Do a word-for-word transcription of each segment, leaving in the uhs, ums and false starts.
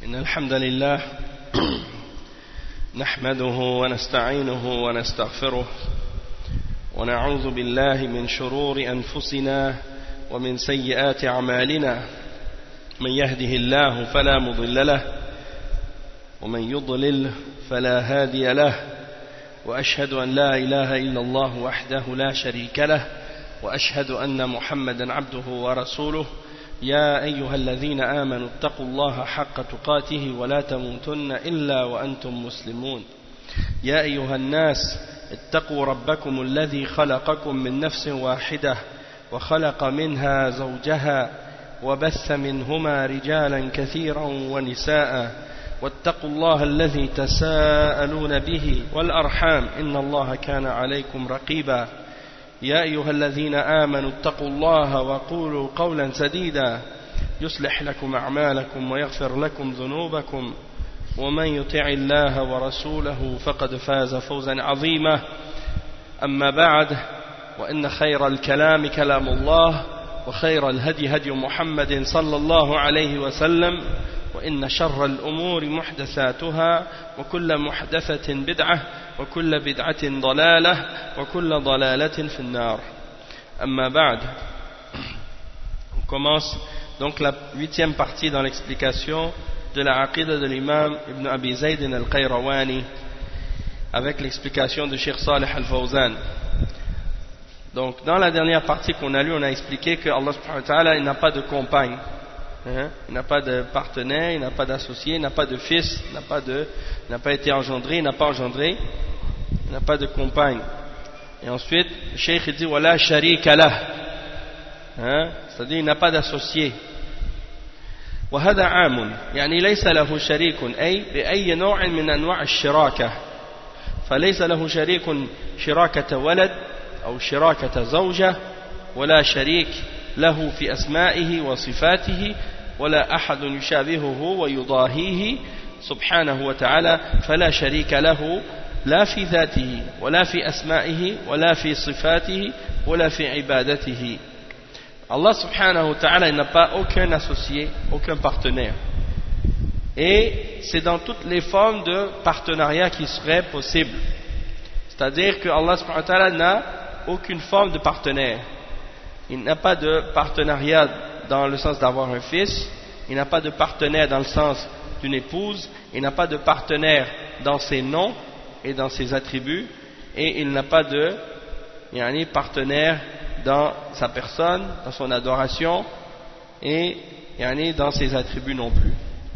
إن الحمد لله نحمده ونستعينه ونستغفره ونعوذ بالله من شرور أنفسنا ومن سيئات أعمالنا من يهده الله فلا مضل له ومن يضلل فلا هادي له وأشهد أن لا إله إلا الله وحده لا شريك له وأشهد أن محمدا عبده ورسوله يا أيها الذين آمنوا اتقوا الله حق تقاته ولا تموتن إلا وأنتم مسلمون يا أيها الناس اتقوا ربكم الذي خلقكم من نفس واحدة وخلق منها زوجها وبث منهما رجالا كثيرا ونساء واتقوا الله الذي تساءلون به والأرحام إن الله كان عليكم رقيبا يا أيها الذين آمنوا اتقوا الله وقولوا قولا سديدا يصلح لكم أعمالكم ويغفر لكم ذنوبكم ومن يطع الله ورسوله فقد فاز فوزا عظيما أما بعد وإن خير الكلام كلام الله وخير الهدي هدي محمد صلى الله عليه وسلم وإن شر الأمور محدثاتها وكل محدثة بدعة وكل بدعة ضلالة وكل ضلالة في النار أما بعد. On commence donc la huitième partie dans l'explication de la aqida de l'imam Ibn Abi Zayd al-Qayrawani avec l'explication de Cheikh Salih al-Fawzan. Donc dans la dernière partie qu'on a lue, on a expliqué que Allah subhanahu wa ta'ala, il n'a pas de compagne. Hein? Il n'a pas de partenaire, il n'a pas d'associé, il n'a pas de fils, il n'a pas, de, il n'a pas été engendré, il n'a pas engendré, il n'a pas de compagne. Et ensuite, le cheikh dit Wala sharika lah, hein? C'est-à-dire il n'a pas d'associé. وهذا عام يعني ليس له شريك أي بأي نوع من أنواع الشراكة فليس له شريك شراكة ولد أو شراكة زوجة ولا شريك له في أسمائه وصفاته ولا أحد يشابهه ويضاهيه سبحانه وتعالى فلا شريك له لا في ذاته ولا في أسمائه ولا في صفاته ولا في عبادته. Allah subhanahu wa ta'ala n'a pas aucun associé, aucun partenaire. Et c'est dans toutes les formes de partenariat qui seraient possibles. C'est-à-dire que Allah subhanahu wa ta'ala n'a aucune forme de partenaire. Il n'a pas de partenariat dans le sens d'avoir un fils, il n'a pas de partenaire dans le sens d'une épouse, il n'a pas de partenaire dans ses noms et dans ses attributs, et il n'a pas de yani, partenaire dans sa personne, dans son adoration, et yani, dans ses attributs non plus.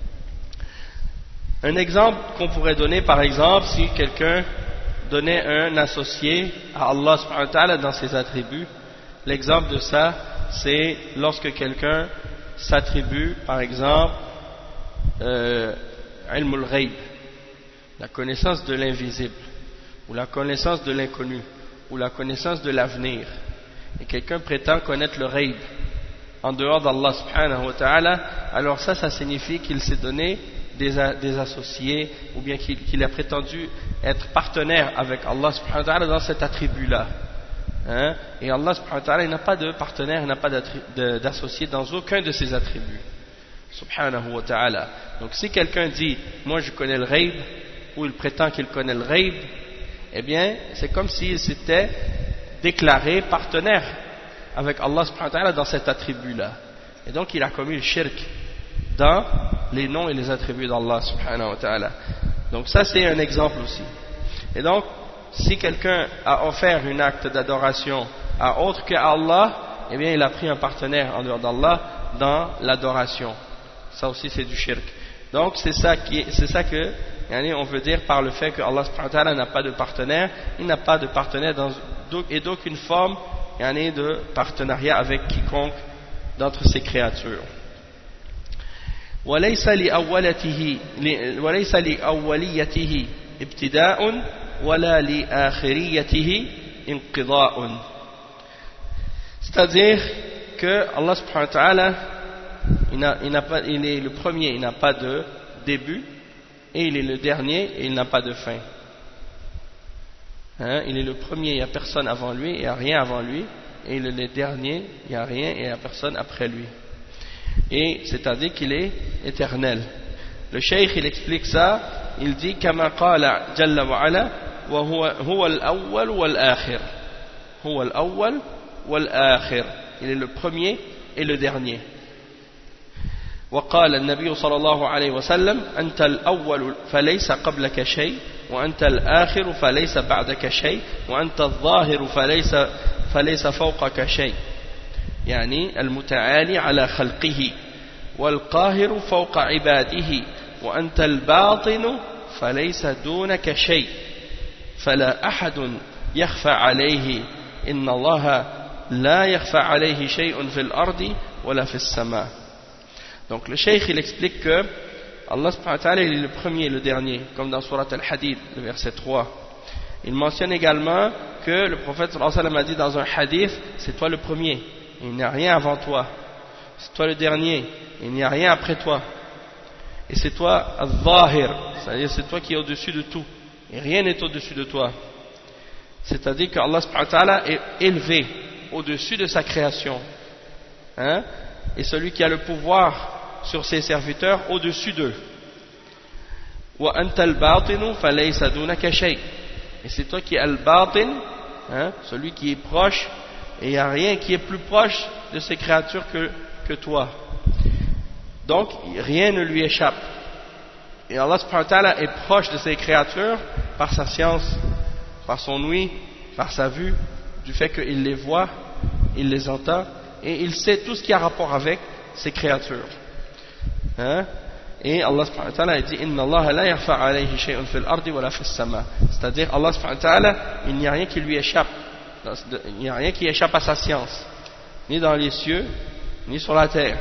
Un exemple qu'on pourrait donner, par exemple, si quelqu'un donnait un associé à Allah subhanahu wa ta'ala dans ses attributs, l'exemple de ça, c'est lorsque quelqu'un s'attribue, par exemple, euh, ilmul ghayb, la connaissance de l'invisible, ou la connaissance de l'inconnu, ou la connaissance de l'avenir. Et quelqu'un prétend connaître le ghayb en dehors d'Allah subhanahu wa ta'ala, alors ça, ça signifie qu'il s'est donné des, des associés, ou bien qu'il, qu'il a prétendu être partenaire avec Allah subhanahu wa ta'ala dans cet attribut-là. Hein? Et Allah subhanahu wa ta'ala, il n'a pas de partenaire, il n'a pas d'associé dans aucun de ses attributs subhanahu wa ta'ala. Donc si quelqu'un dit moi je connais le ghayb, ou il prétend qu'il connaît le ghayb, eh bien c'est comme s'il s'était déclaré partenaire avec Allah subhanahu wa ta'ala dans cet attribut là, et donc il a commis le shirk dans les noms et les attributs d'Allah subhanahu wa ta'ala. Donc ça c'est un exemple aussi. Et donc si quelqu'un a offert un acte d'adoration à autre que Allah, eh bien il a pris un partenaire en dehors d'Allah dans l'adoration. Ça aussi c'est du shirk. Donc c'est ça qui, c'est ça que yani, on veut dire par le fait que Allah subhanahu wa ta'ala n'a pas de partenaire, il n'a pas de partenaire dans, et d'aucune forme yani, de partenariat avec quiconque d'entre ses créatures. وليس لأولته وليس لأوليته ابتداء ولا لآخريته انقضاء. C'est-à-dire que Allah subhanahu wa ta'ala il, n'a, il, n'a pas, il est le premier, il n'a pas de début, et il est le dernier et il n'a pas de fin. Hein? Il est le premier, il n'y a personne avant lui, il n'y a rien avant lui, et il est le dernier, il n'y a rien et il n'y a personne après lui. Et c'est-à-dire qu'il est éternel. Le cheikh il explique ça, il dit كما قال جل وعلا وهو هو الأول والآخر هو الأول والآخر, il est le premier et le dernier. وقال النبي صلى الله عليه وسلم أنت الأول فليس قبلك شيء وأنت الآخر فليس بعدك شيء وأنت الظاهر فليس فليس فوقك شيء, يعني المتعالي على خلقه والقاهر فوق عباده وأنت الباطن فليس دونك شيء فلا أحد يخفى عليه إن الله لا يخفى عليه شيء في الأرض ولا في السماء. Donc le cheikh il explique que Allah subhanahu wa ta'ala il est le premier et le dernier, comme dans Surat Al-Hadid, le verset trois. Il mentionne également que le prophète sallallahu alayhi wa sallam a dit dans un hadith, c'est toi le premier, il n'y a rien avant toi, c'est toi le dernier, il n'y a rien après toi, et c'est toi al-zahir, c'est-à-dire c'est toi qui es au-dessus de tout, et rien n'est au-dessus de toi. C'est-à-dire que Allah subhanahu wa ta'ala est élevé au-dessus de sa création, hein, et celui qui a le pouvoir sur ses serviteurs au-dessus d'eux. Et c'est toi qui es al-batin, hein, celui qui est proche, et il n'y a rien qui est plus proche de ces créatures que, que toi. Donc rien ne lui échappe. Et Allah subhanahu wa ta'ala est proche de ces créatures par sa science, par son ouïe, par sa vue, du fait qu'il les voit, il les entend, et il sait tout ce qui a rapport avec ces créatures. Hein? Et Allah subhanahu wa ta'ala dit Inna Allah la yakhfa alayhi shay'un fil ardi wa la fis sama. C'est-à-dire Allah subhanahu wa ta'ala, il n'y a rien qui lui échappe, il n'y a rien qui échappe à sa science, ni dans les cieux ni sur la terre,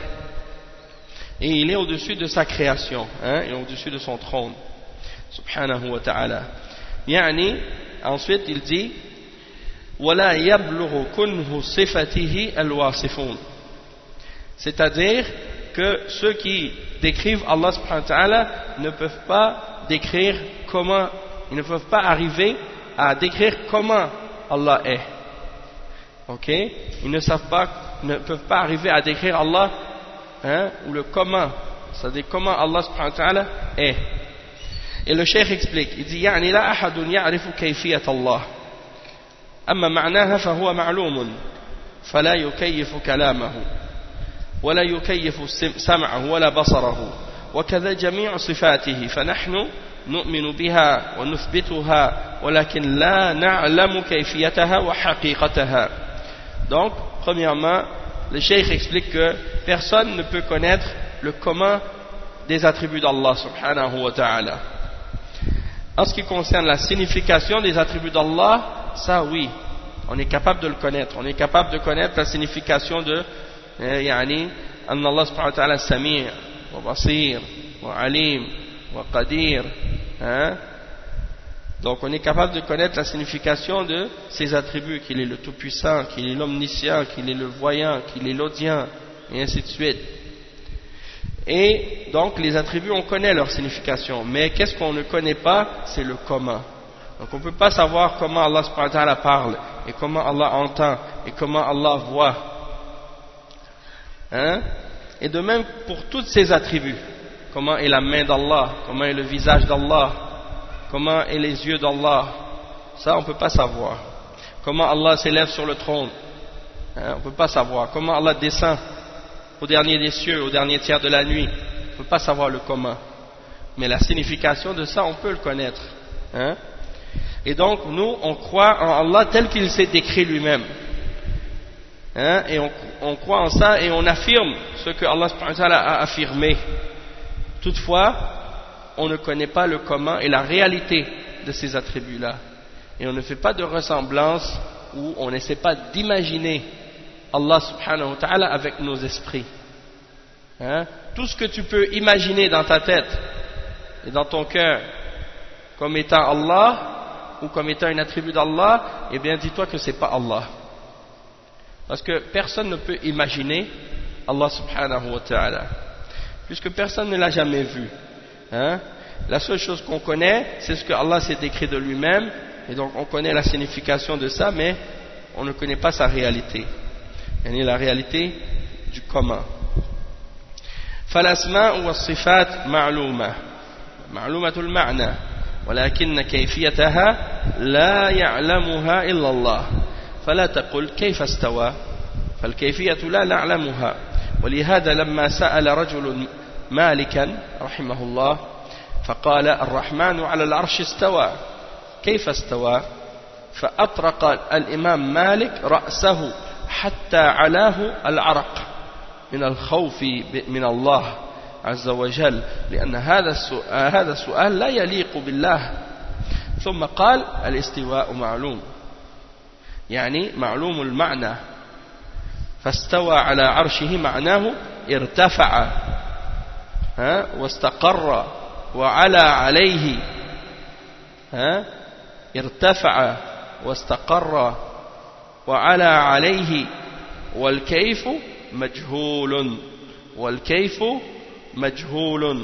et il est au-dessus de sa création, hein, et au-dessus de son trône subhanahu wa ta'ala. Yani, ensuite il dit wala yablughu kunhu sifatihi alwasifun, c'est-à-dire que ceux qui décrivent Allah subhanahu wa ta'ala ne peuvent pas décrire comment, ils ne peuvent pas arriver à décrire comment Allah est. Ok? Ils ne savent pas, ne peuvent pas arriver à décrire Allah, hein, ou le comment, c'est-à-dire comment Allah subhanahu wa ta'ala est. Et le cheikh explique, il dit يعني لا أحد يعرف كيفية الله أما معناها فهو معلوم فلا يكيف كلامه ولا يكيف سمعه ولا بصره وكذا جميع صفاته فنحن نؤمن بها ونثبتها ولكن لا نعلم كيفيتها وحقيقتها. Donc, premièrement, le cheikh explique que personne ne peut connaître le comment des attributs d'Allah subhanahu wa ta'ala. En ce qui concerne la signification des attributs d'Allah, ça oui, on est capable de le connaître, on est capable de connaître la signification de يعني أن الله سبحانه وتعالى سميع وبصير وعليم وقدير, hein? Donc on est capable de connaître la signification de ces attributs, qu'il est le tout-puissant, qu'il est l'omniscient, qu'il est le voyant, qu'il est l'audient, et ainsi de suite. Et donc les attributs on connaît leur signification, mais qu'est-ce qu'on ne connaît pas, c'est le comment. Donc on ne peut pas savoir comment Allah subhanahu wa ta'ala parle, et comment Allah entend, et comment Allah voit. Hein? Et de même pour tous ces attributs, comment est la main d'Allah, comment est le visage d'Allah, comment est les yeux d'Allah, ça on ne peut pas savoir. Comment Allah s'élève sur le trône, hein? On ne peut pas savoir. Comment Allah descend au dernier des cieux, au dernier tiers de la nuit, on ne peut pas savoir le comment, mais la signification de ça on peut le connaître, hein? Et donc nous on croit en Allah tel qu'il s'est décrit lui-même. Hein, et on, on croit en ça et on affirme ce que Allah subhanahu wa ta'ala a affirmé. Toutefois, on ne connaît pas le comment et la réalité de ces attributs-là. Et on ne fait pas de ressemblance ou on n'essaie pas d'imaginer Allah subhanahu wa ta'ala avec nos esprits. Hein, tout ce que tu peux imaginer dans ta tête et dans ton cœur comme étant Allah ou comme étant un attribut d'Allah, eh bien dis-toi que c'est pas Allah. Parce que personne ne peut imaginer Allah subhanahu wa ta'ala, puisque personne ne l'a jamais vu. Hein? La seule chose qu'on connaît, c'est ce que Allah s'est décrit de lui-même, et donc on connaît la signification de ça, mais on ne connaît pas sa réalité. Et la réalité du comment. فالأسماء والصفات معلومة معلومة المعنى ولكن كيفيتها لا يعلمها إلا الله فلا تقل كيف استوى فالكيفية لا نعلمها ولهذا لما سأل رجل مالكا رحمه الله فقال الرحمن على العرش استوى كيف استوى فأطرق الإمام مالك رأسه حتى علاه العرق من الخوف من الله عز وجل لأن هذا السؤال, هذا السؤال لا يليق بالله ثم قال الاستواء معلوم يعني معلوم المعنى فاستوى على عرشه معناه ارتفع ها واستقر وعلى عليه ها ارتفع واستقر وعلى عليه والكيف مجهول والكيف مجهول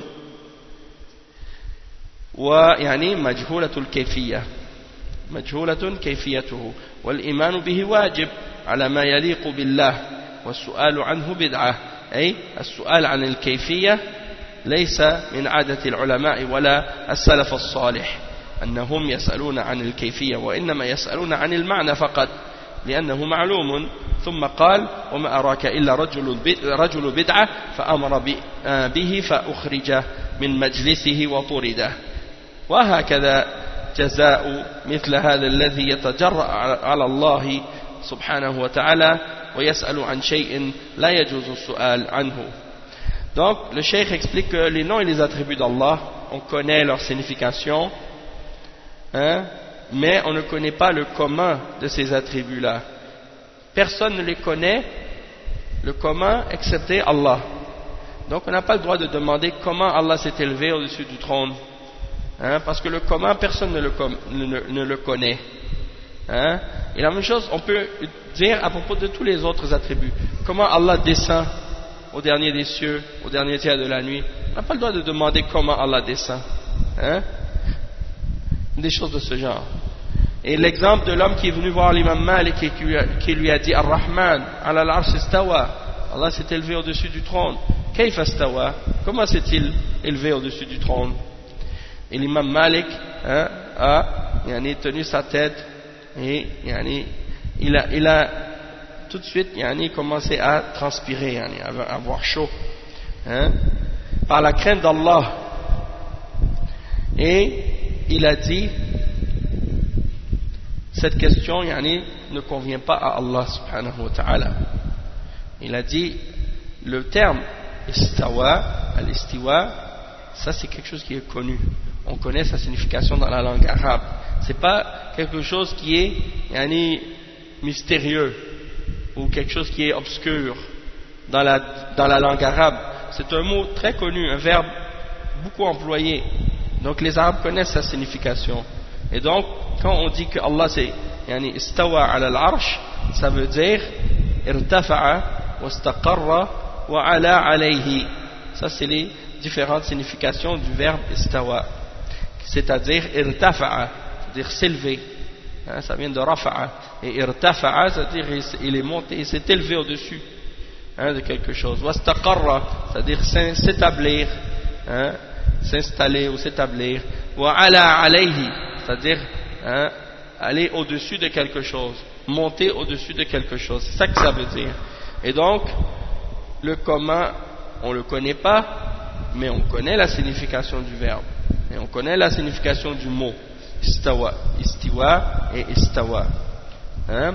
ويعني مجهولة الكيفية مجهولة كيفيته والإيمان به واجب على ما يليق بالله والسؤال عنه بدعة أي السؤال عن الكيفية ليس من عادة العلماء ولا السلف الصالح أنهم يسألون عن الكيفية وإنما يسألون عن المعنى فقط لأنه معلوم ثم قال وما أراك إلا رجل رجل بدعة فأمر به فأخرج من مجلسه وطرده وهكذا جزاء مثل هذا الذي يتجرأ على الله سبحانه وتعالى ويسأل عن شيء لا يجوز السؤال عنه. Donc le cheikh explique que les noms et les attributs d'Allah on connaît leur signification hein, mais on ne connaît pas le commun de ces attributs là. Personne ne les connaît le commun excepté Allah. Donc on n'a pas le droit de demander comment Allah s'est élevé au-dessus du trône hein, parce que le commun personne ne le, ne, ne le connaît hein. Et la même chose on peut dire à propos de tous les autres attributs. Comment Allah descend au dernier des cieux, au dernier tiers de la nuit, on n'a pas le droit de demander comment Allah descend hein? Des choses de ce genre. Et l'exemple de l'homme qui est venu voir l'imam Malik et qui lui a, qui lui a dit Ar-Rahman ala al-arsh istawa, Allah s'est élevé au-dessus du trône. Kayfa istawa, comment s'est-il élevé au-dessus du trône? Et l'imam Malik hein, a yani, tenu sa tête et yani, il a, il a tout de suite yani, commencé à transpirer, yani, à avoir chaud hein, par la crainte d'Allah. Et il a dit cette question yani, ne convient pas à Allah subhanahu wa ta'ala. Il a dit le terme istawa, al-istiwa, ça c'est quelque chose qui est connu. On connaît sa signification dans la langue arabe. C'est pas quelque chose qui est yani, mystérieux ou quelque chose qui est obscur dans la, dans la langue arabe. C'est un mot très connu, un verbe beaucoup employé. Donc les Arabes connaissent sa signification. Et donc, quand on dit que Allah c'est yani, istawa ala al-arsh, ça veut dire irtafa'a wa istaqarra wa ala alayhi. Ça c'est les différentes significations du verbe istawa. C'est-à-dire irtafa'a, c'est-à-dire s'élever. Hein, ça vient de rafa'a. Et irtafa'a, c'est-à-dire il est monté, il s'est élevé au-dessus hein, de quelque chose. Wa istaqarra, c'est-à-dire s'établir. Hein, s'installer ou s'établir, wa ala alayhi, c'est-à-dire hein, aller au-dessus de quelque chose, monter au-dessus de quelque chose, c'est ça que ça veut dire. Et donc, le comment, on ne le connaît pas, mais on connaît la signification du verbe, et on connaît la signification du mot, istawa, istiwa et istawa. Hein?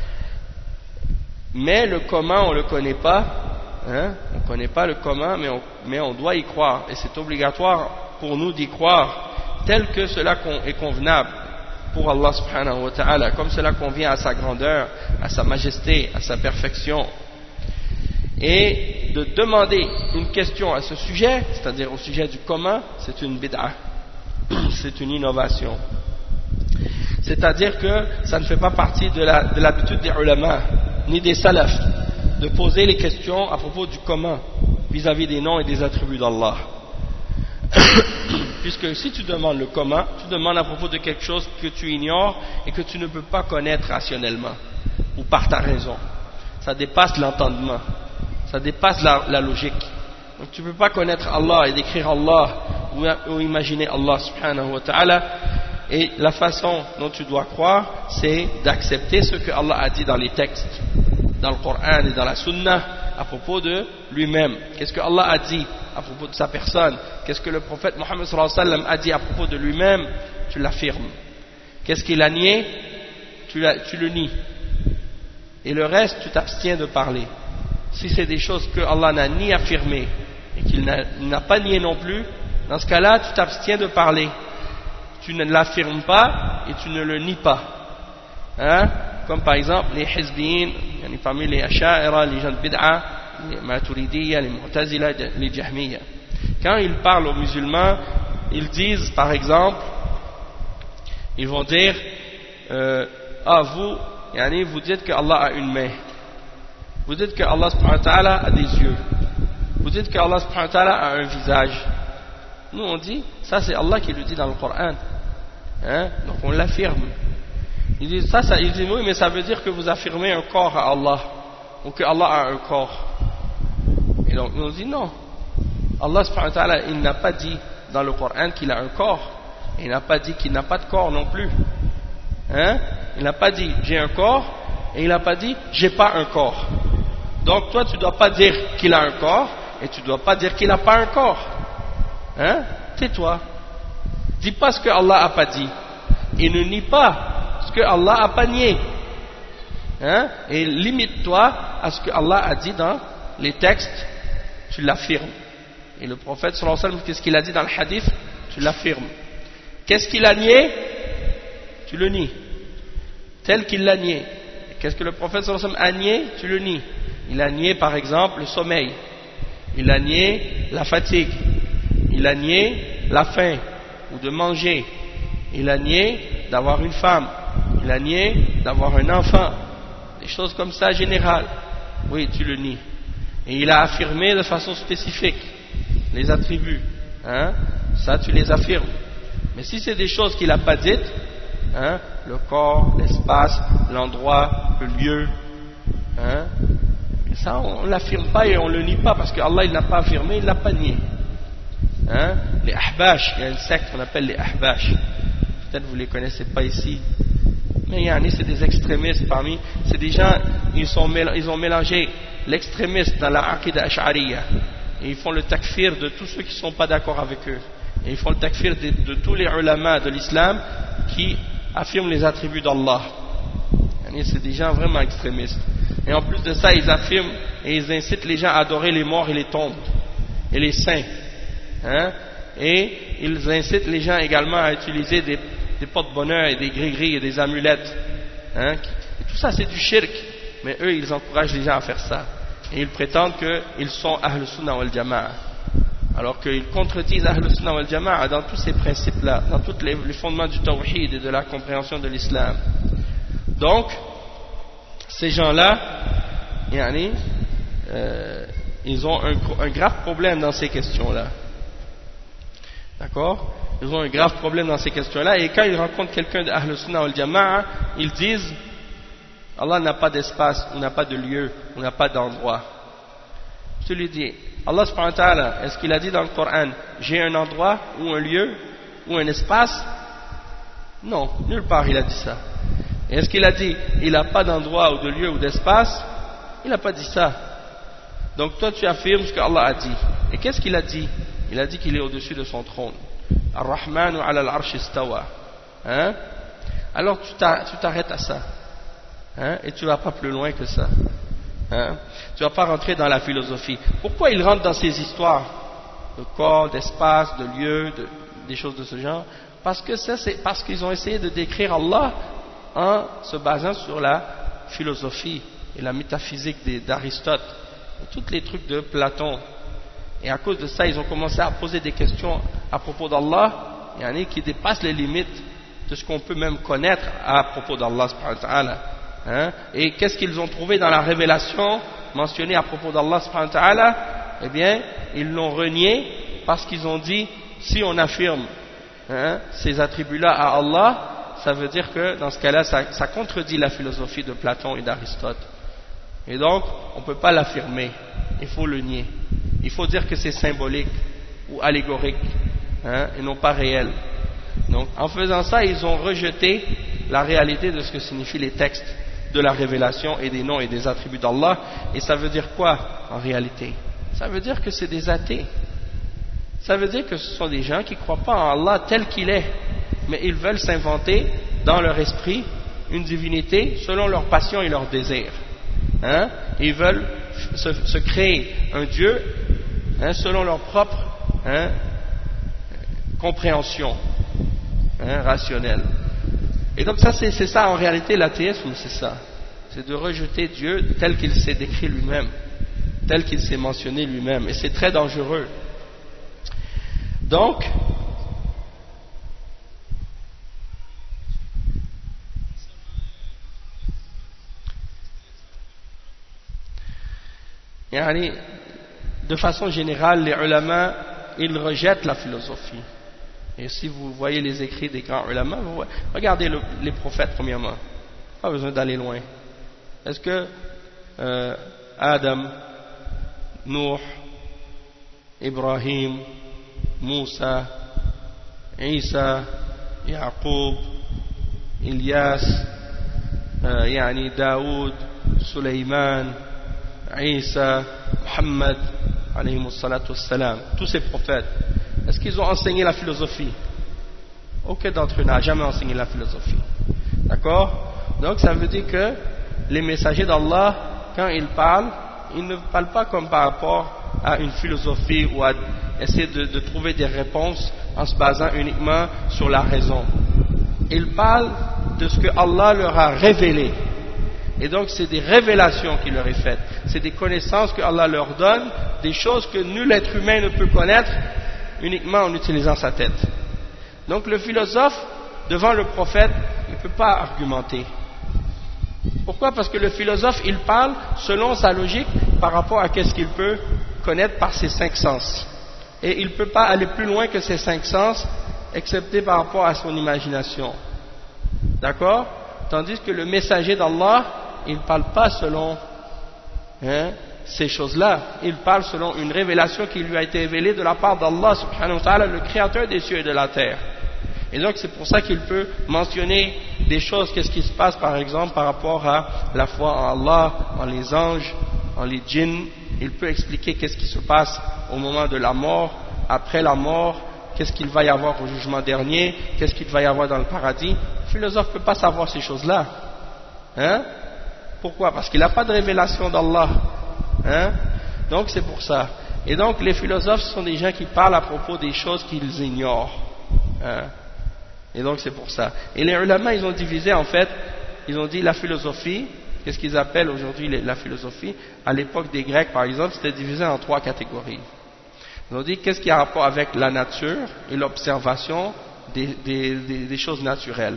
Mais le comment, on ne le connaît pas. Hein? On ne connaît pas le comment, mais on, mais on doit y croire, et c'est obligatoire pour nous d'y croire, tel que cela est convenable pour Allah subhanahu wa ta'ala, comme cela convient à sa grandeur, à sa majesté, à sa perfection. Et de demander une question à ce sujet, c'est-à-dire au sujet du comment, c'est une bid'ah, c'est une innovation. C'est-à-dire que ça ne fait pas partie de la, de l'habitude des ulama, ni des salafs, de poser les questions à propos du comment vis-à-vis des noms et des attributs d'Allah. Puisque si tu demandes le comment, tu demandes à propos de quelque chose que tu ignores et que tu ne peux pas connaître rationnellement ou par ta raison. Ça dépasse l'entendement, ça dépasse la, la logique. Donc tu ne peux pas connaître Allah et décrire Allah ou, ou imaginer Allah subhanahu wa ta'ala. Et la façon dont tu dois croire, c'est d'accepter ce que Allah a dit dans les textes, dans le Coran et dans la Sunna, à propos de lui-même. Qu'est-ce que Allah a dit à propos de sa personne? Qu'est-ce que le prophète Mohammed sallallahu alayhi wa sallam a dit à propos de lui-même? Tu l'affirmes. Qu'est-ce qu'il a nié? Tu, la, tu le nies. Et le reste, tu t'abstiens de parler. Si c'est des choses que Allah n'a ni affirmées et qu'il n'a pas nié non plus, dans ce cas-là, tu t'abstiens de parler. Tu ne l'affirmes pas et tu ne le nies pas. Hein? Comme par exemple les hizbiyin, parmi les asha'ira, les gens de bid'a, les maturidiyya, les mu'tazila, les jahmiyya. Quand ils parlent aux musulmans, ils disent par exemple, ils vont dire euh, ah vous, yani, vous dites que Allah a une main, vous dites que Allah subhanahu wa ta'ala a des yeux, vous dites que Allah subhanahu wa ta'ala a un visage. Nous on dit, ça c'est Allah qui le dit dans le Coran, hein? Donc on l'affirme. Ils disent ça, ça, ils disent oui, mais ça veut dire que vous affirmez un corps à Allah, ou que Allah a un corps. Et donc nous on dit non, Allah subhanahu wa ta'ala, il n'a pas dit dans le Coran qu'il a un corps, et il n'a pas dit qu'il n'a pas de corps non plus, hein? Il n'a pas dit j'ai un corps, et il n'a pas dit j'ai pas un corps. Donc toi tu dois pas dire qu'il a un corps, et tu dois pas dire qu'il n'a pas un corps, hein? Tais-toi, dis pas ce que Allah a pas dit, et ne nie pas ce que Allah a pas nié, hein? Et limite-toi à ce que Allah a dit dans les textes, tu l'affirmes. Et le prophète sallallahu alayhi wa sallam, qu'est-ce qu'il a dit dans le hadith? Tu l'affirmes. Qu'est-ce qu'il a nié? Tu le nies, tel qu'il l'a nié. Qu'est-ce que le prophète sallallahu alayhi wa sallam a nié? Tu le nies. Il a nié par exemple le sommeil, il a nié la fatigue, il a nié la faim ou de manger, il a nié d'avoir une femme, il a nié d'avoir un enfant, des choses comme ça générales. Oui, tu le nies. Et il a affirmé de façon spécifique les attributs, hein? Ça tu les affirmes. Mais si c'est des choses qu'il n'a pas dites, hein? Le corps, l'espace, l'endroit, le lieu, hein? Ça on ne l'affirme pas et on ne le nie pas, parce que Allah il n'a pas affirmé, il ne l'a pas nié, hein? Les ahbash, il y a une secte qu'on appelle les ahbash, peut-être vous ne les connaissez pas ici, mais yani, c'est des extrémistes parmi, c'est des gens, ils, sont, ils ont mélangé l'extrémiste dans la aqida ash'ariyya, et ils font le takfir de tous ceux qui ne sont pas d'accord avec eux, et ils font le takfir de, de tous les ulama de l'islam qui affirment les attributs d'Allah. Yani, c'est des gens vraiment extrémistes, et en plus de ça ils affirment et ils incitent les gens à adorer les morts et les tombes et les saints, hein? Et ils incitent les gens également à utiliser des, des porte-bonheur et des gris-gris et des amulettes, hein? Et tout ça c'est du shirk, mais eux ils encouragent les gens à faire ça, et ils prétendent qu'ils sont Ahl Sunnah wal Jama'a, alors qu'ils contredisent Ahl Sunnah wal Jama'a dans tous ces principes là, dans tous les, les fondements du tawhid et de la compréhension de l'islam. Donc ces gens-là, yani, euh, ils ont un, un grave problème dans ces questions-là. D'accord? Ils ont un grave problème dans ces questions-là, et quand ils rencontrent quelqu'un de Ahl Sunnah wal Jama'a, ils disent Allah n'a pas d'espace, on n'a pas de lieu, on n'a pas d'endroit. Je lui dis, Allah subhanahu wa ta'ala, est-ce qu'il a dit dans le Coran, j'ai un endroit ou un lieu ou un espace? Non, nulle part il a dit ça. Et est-ce qu'il a dit, il n'a pas d'endroit ou de lieu ou d'espace? Il n'a pas dit ça. Donc toi tu affirmes ce que Allah a dit. Et qu'est-ce qu'il a dit? Il a dit qu'il est au-dessus de son trône. Ar-Rahmanu ala al-arsh istawa. Hein? Alors tu t'arrêtes à ça. Hein? Et tu ne vas pas plus loin que ça. Hein? Tu ne vas pas rentrer dans la philosophie. Pourquoi il rentre dans ces histoires de corps, d'espace, de lieu, de, des choses de ce genre? Parce que ça, c'est parce qu'ils ont essayé de décrire Allah en se basant sur la philosophie et la métaphysique d'Aristote, tous les trucs de Platon. Et à cause de ça, ils ont commencé à poser des questions à propos d'Allah, qui dépassent les limites de ce qu'on peut même connaître à propos d'Allah subhanahu wa ta'ala. Hein? Et qu'est-ce qu'ils ont trouvé dans la révélation mentionnée à propos d'Allah subhanahu wa ta'ala? Eh bien, ils l'ont renié parce qu'ils ont dit, si on affirme, hein, ces attributs-là à Allah, ça veut dire que dans ce cas-là, ça, ça contredit la philosophie de Platon et d'Aristote. Et donc, on ne peut pas l'affirmer, il faut le nier. Il faut dire que c'est symbolique ou allégorique. hein, et non pas réel. Donc en faisant ça, ils ont rejeté la réalité de ce que signifient les textes de la révélation et des noms et des attributs d'Allah. Et ça veut dire quoi en réalité? Ça veut dire que c'est des athées. Ça veut dire que ce sont des gens qui ne croient pas en Allah tel qu'il est, mais ils veulent s'inventer dans leur esprit une divinité selon leur passion et leur désir. Hein? Ils veulent se, se créer un Dieu, hein, selon leur propre, hein, compréhension, hein, rationnelle. Et donc ça, c'est, c'est ça en réalité l'athéisme, c'est ça. C'est de rejeter Dieu tel qu'il s'est décrit lui-même, tel qu'il s'est mentionné lui-même. Et c'est très dangereux. Donc, de façon générale, les ulama, ils rejettent la philosophie. Et si vous voyez les écrits des grands ulama, vous voyez, regardez le, les prophètes premièrement. Pas besoin d'aller loin. Est-ce que euh, Adam, Nuh, Ibrahim, Moussa, Isa, Yaqub, Ilyas, euh, yani Daoud, Suleiman, Isa, Muhammad, alayhi salatu wassalam, tous ces prophètes, est-ce qu'ils ont enseigné la philosophie? Aucun d'entre eux n'a jamais enseigné la philosophie. D'accord? Donc ça veut dire que les messagers d'Allah, quand ils parlent, ils ne parlent pas comme par rapport à une philosophie ou à essayer de, de trouver des réponses en se basant uniquement sur la raison. Ils parlent de ce que Allah leur a révélé. Et donc c'est des révélations qui leur est faites. C'est des connaissances que Allah leur donne, des choses que nul être humain ne peut connaître uniquement en utilisant sa tête. Donc le philosophe, devant le prophète, il ne peut pas argumenter. Pourquoi? Parce que le philosophe, il parle selon sa logique par rapport à ce qu'il peut connaître par ses cinq sens. Et il ne peut pas aller plus loin que ces cinq sens, excepté par rapport à son imagination. D'accord? Tandis que le messager d'Allah, il ne parle pas selon, hein, ces choses-là. Il parle selon une révélation qui lui a été révélée de la part d'Allah subhanahu wa ta'ala, le créateur des cieux et de la terre. Et donc c'est pour ça qu'il peut mentionner des choses, qu'est-ce qui se passe par exemple par rapport à la foi en Allah, en les anges, en les djinns. Il peut expliquer qu'est-ce qui se passe au moment de la mort, après la mort, qu'est-ce qu'il va y avoir au jugement dernier, qu'est-ce qu'il va y avoir dans le paradis. Le philosophe ne peut pas savoir ces choses-là. Hein? Pourquoi? Parce qu'il n'a pas de révélation d'Allah. Hein? Donc c'est pour ça. Et donc les philosophes sont des gens qui parlent à propos des choses qu'ils ignorent. Hein? Et donc c'est pour ça. Et les ulama, ils ont divisé en fait, ils ont dit la philosophie, qu'est-ce qu'ils appellent aujourd'hui la philosophie? À l'époque des Grecs par exemple, c'était divisé en trois catégories. Ils ont dit qu'est-ce qui a rapport avec la nature et l'observation des, des, des, des choses naturelles.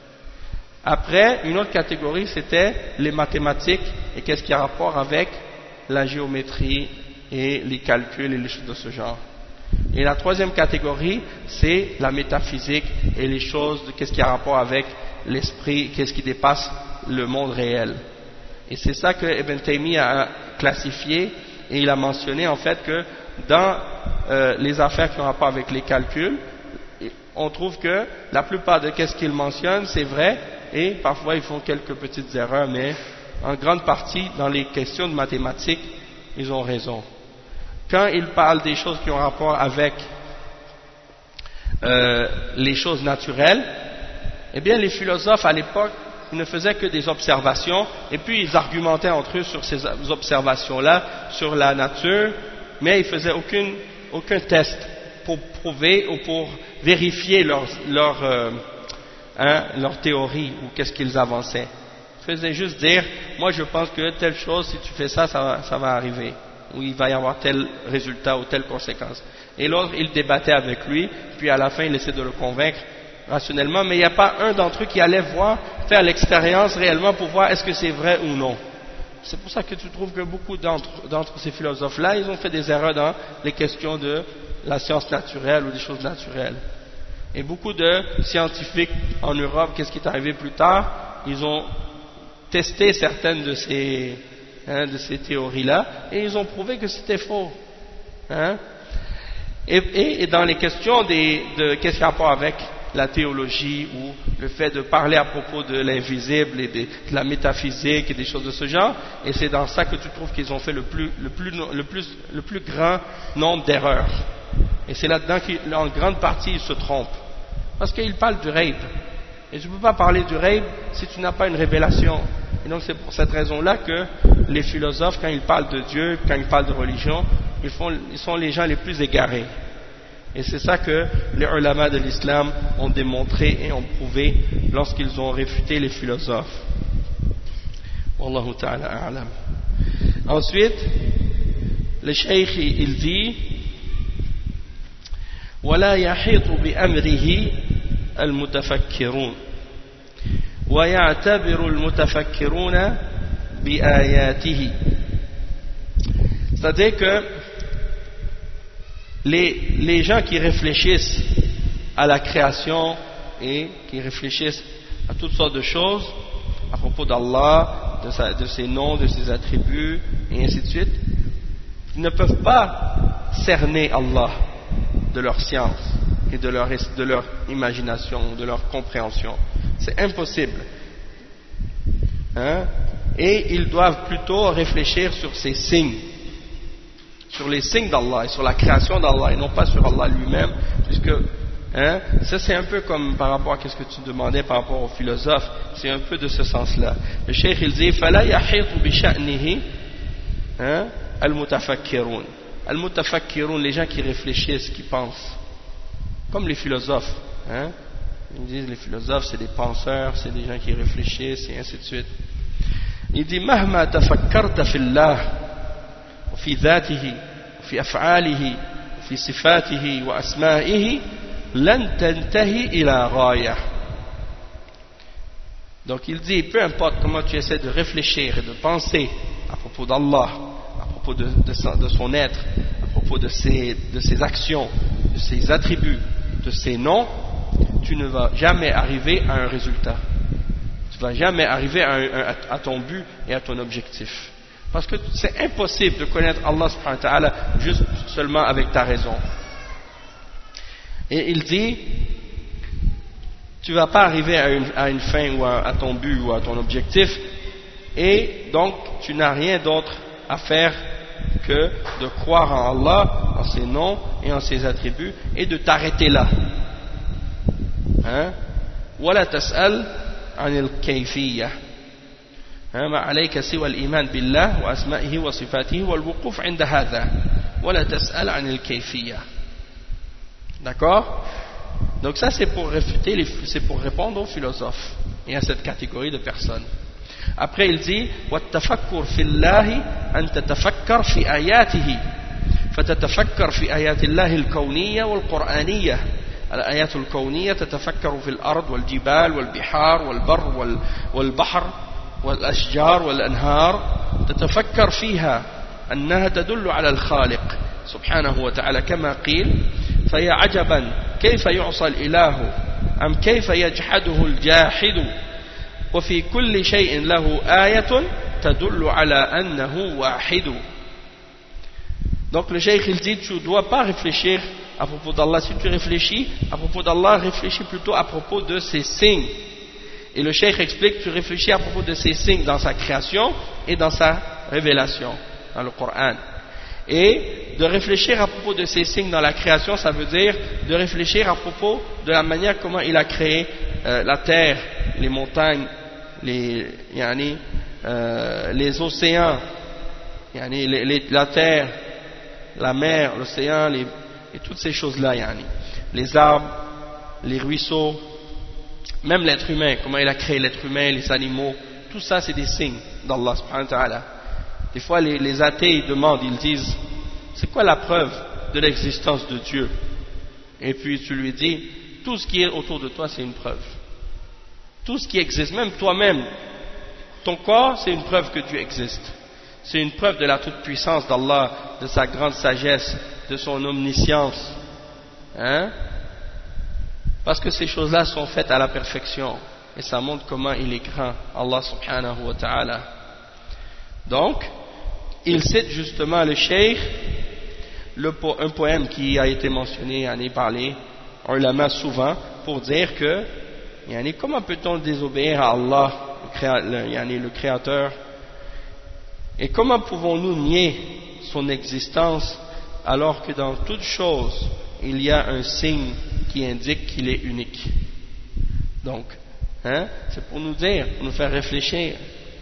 Après, une autre catégorie, c'était les mathématiques et qu'est-ce qui a rapport avec la géométrie et les calculs et les choses de ce genre. Et la troisième catégorie, c'est la métaphysique et les choses, de, qu'est-ce qui a rapport avec l'esprit, qu'est-ce qui dépasse le monde réel. Et c'est ça que Ibn Taymiyyah a classifié et il a mentionné en fait que dans euh, les affaires qui ont rapport avec les calculs, on trouve que la plupart de ce qu'ils mentionnent, c'est vrai, et parfois ils font quelques petites erreurs, mais en grande partie, dans les questions de mathématiques, ils ont raison. Quand ils parlent des choses qui ont rapport avec euh, les choses naturelles, eh bien les philosophes à l'époque, ils ne faisaient que des observations, et puis ils argumentaient entre eux sur ces observations-là, sur la nature, mais ils faisaient aucune, aucun test pour prouver ou pour vérifier leur, leur, euh, hein, leur théorie ou qu'est-ce qu'ils avançaient. Ils faisaient juste dire, moi je pense que telle chose, si tu fais ça, ça va, ça va arriver, ou il va y avoir tel résultat ou telle conséquence. Et l'autre, il débattait avec lui, puis à la fin, il essayait de le convaincre rationnellement, mais il n'y a pas un d'entre eux qui allait voir, faire l'expérience réellement pour voir est-ce que c'est vrai ou non. C'est pour ça que tu trouves que beaucoup d'entre, d'entre ces philosophes-là, ils ont fait des erreurs dans les questions de la science naturelle ou des choses naturelles. Et beaucoup de scientifiques en Europe, qu'est-ce qui est arrivé plus tard, ils ont testé certaines de ces, hein, de ces théories-là, et ils ont prouvé que c'était faux. Hein? Et, et, et dans les questions des, de qu'est-ce qu'il y a rapport avec la théologie ou le fait de parler à propos de l'invisible et de, de la métaphysique et des choses de ce genre, et c'est dans ça que tu trouves qu'ils ont fait le plus, le plus, le plus, le plus grand nombre d'erreurs. Et c'est là-dedans qu'en grande partie ils se trompent. Parce qu'ils parlent du raïb. Et tu ne peux pas parler du raïb si tu n'as pas une révélation. Et donc c'est pour cette raison-là que les philosophes, quand ils parlent de Dieu, quand ils parlent de religion, ils, font, ils sont les gens les plus égarés. Et c'est ça que les ulama de l'islam ont démontré et ont prouvé lorsqu'ils ont réfuté les philosophes. Wallahu ta'ala a'lam. Ensuite, le cheikh il dit ولا يحيط بأمره المتفكرون ويعتبر المتفكرون بآياته. C'est-à-dire que les, les gens qui réfléchissent à la création et qui réfléchissent à toutes sortes de choses à propos d'Allah, de, sa, de ses noms, de ses attributs et ainsi de suite, ne peuvent pas cerner Allah de leur science et de leur, de leur imagination, de leur compréhension. C'est impossible. Hein? Et ils doivent plutôt réfléchir sur ces signes, sur les signes d'Allah et sur la création d'Allah et non pas sur Allah lui-même, puisque hein, ça c'est un peu comme par rapport à ce que tu demandais par rapport aux philosophes, c'est un peu de ce sens-là. Le cheikh il dit فَلَا يَحِيطُ بِشَأْنِهِ al-mutafakkirun. Al-mutafakkirun, les gens qui réfléchissent, qui pensent, comme les philosophes. Hein? Ils disent les philosophes c'est des penseurs, c'est des gens qui réfléchissent et ainsi de suite. Il dit مهما تفكرت في الله وفي ذاته وفي أفعاله وفي صفاته وأسمائه لن تنتهي إلى غاية. Donc il dit peu importe comment tu essaies de réfléchir et de penser à propos d'Allah, à propos de, de, son, de son être, à propos de ses, de ses actions, de ses attributs, de ses noms, tu ne vas jamais arriver à un résultat. Tu ne vas jamais arriver à, un, à, à ton but et à ton objectif. Parce que c'est impossible de connaître Allah subhanahu wa ta'ala juste seulement avec ta raison. Et il dit, tu ne vas pas arriver à une, à une fin ou à, à ton but ou à ton objectif, et donc tu n'as rien d'autre à faire que de croire en Allah, en ses noms et en ses attributs, et de t'arrêter là. Hein? ولا تسأل عن الكيفية ما عليك سوى الإيمان بالله وأسمائه وصفاته والوقوف عند هذا ولا تسأل عن الكيفية. D'accord? Donc ça c'est pour réfuter, les, c'est pour répondre aux philosophes et à cette catégorie de personnes. Après il dit والتفكر في الله أن تتفكر في آياته فتتفكر في آيات الله الكونية والقرآنية. الآيات الكونية تتفكر في الأرض والجبال والبحار والبر والبحر والأشجار والأنهار تتفكر فيها أنها تدل على الخالق سبحانه وتعالى كما قيل فيا عجبا كيف يعصى الإله أم كيف يجحده الجاحد وفي كل شيء له آية تدل على أنه واحد. Donc le cheikh il dit tu ne dois pas réfléchir à propos d'Allah. Si tu réfléchis à propos d'Allah, réfléchis plutôt à propos de ses signes. Et le cheikh explique, tu réfléchis à propos de ses signes dans sa création et dans sa révélation, dans le Coran. Et de réfléchir à propos de ses signes dans la création, ça veut dire de réfléchir à propos de la manière comment il a créé euh, la terre, les montagnes, les, yani, euh, les océans, yani, les, les, la terre, la mer, l'océan, les, et toutes ces choses-là, yani. Les arbres, les ruisseaux, même l'être humain, comment il a créé l'être humain, les animaux, tout ça c'est des signes d'Allah subhanahu wa ta'ala. Des fois les, les athées ils demandent, ils disent c'est quoi la preuve de l'existence de Dieu? Et puis tu lui dis tout ce qui est autour de toi c'est une preuve. Tout ce qui existe, même toi-même, ton corps c'est une preuve que Dieu existe. C'est une preuve de la toute-puissance d'Allah, de sa grande sagesse, de son omniscience. Hein? Parce que ces choses-là sont faites à la perfection. Et ça montre comment il est grand, Allah subhanahu wa ta'ala. Donc, il cite justement le cheikh le po un poème qui a été mentionné, yani, par les ulama souvent, pour dire que, yani, comment peut-on désobéir à Allah, le, créa le, yani, le Créateur, et comment pouvons-nous nier son existence alors que dans toute chose il y a un signe qui indique qu'il est unique. Donc, hein, c'est pour nous dire, pour nous faire réfléchir.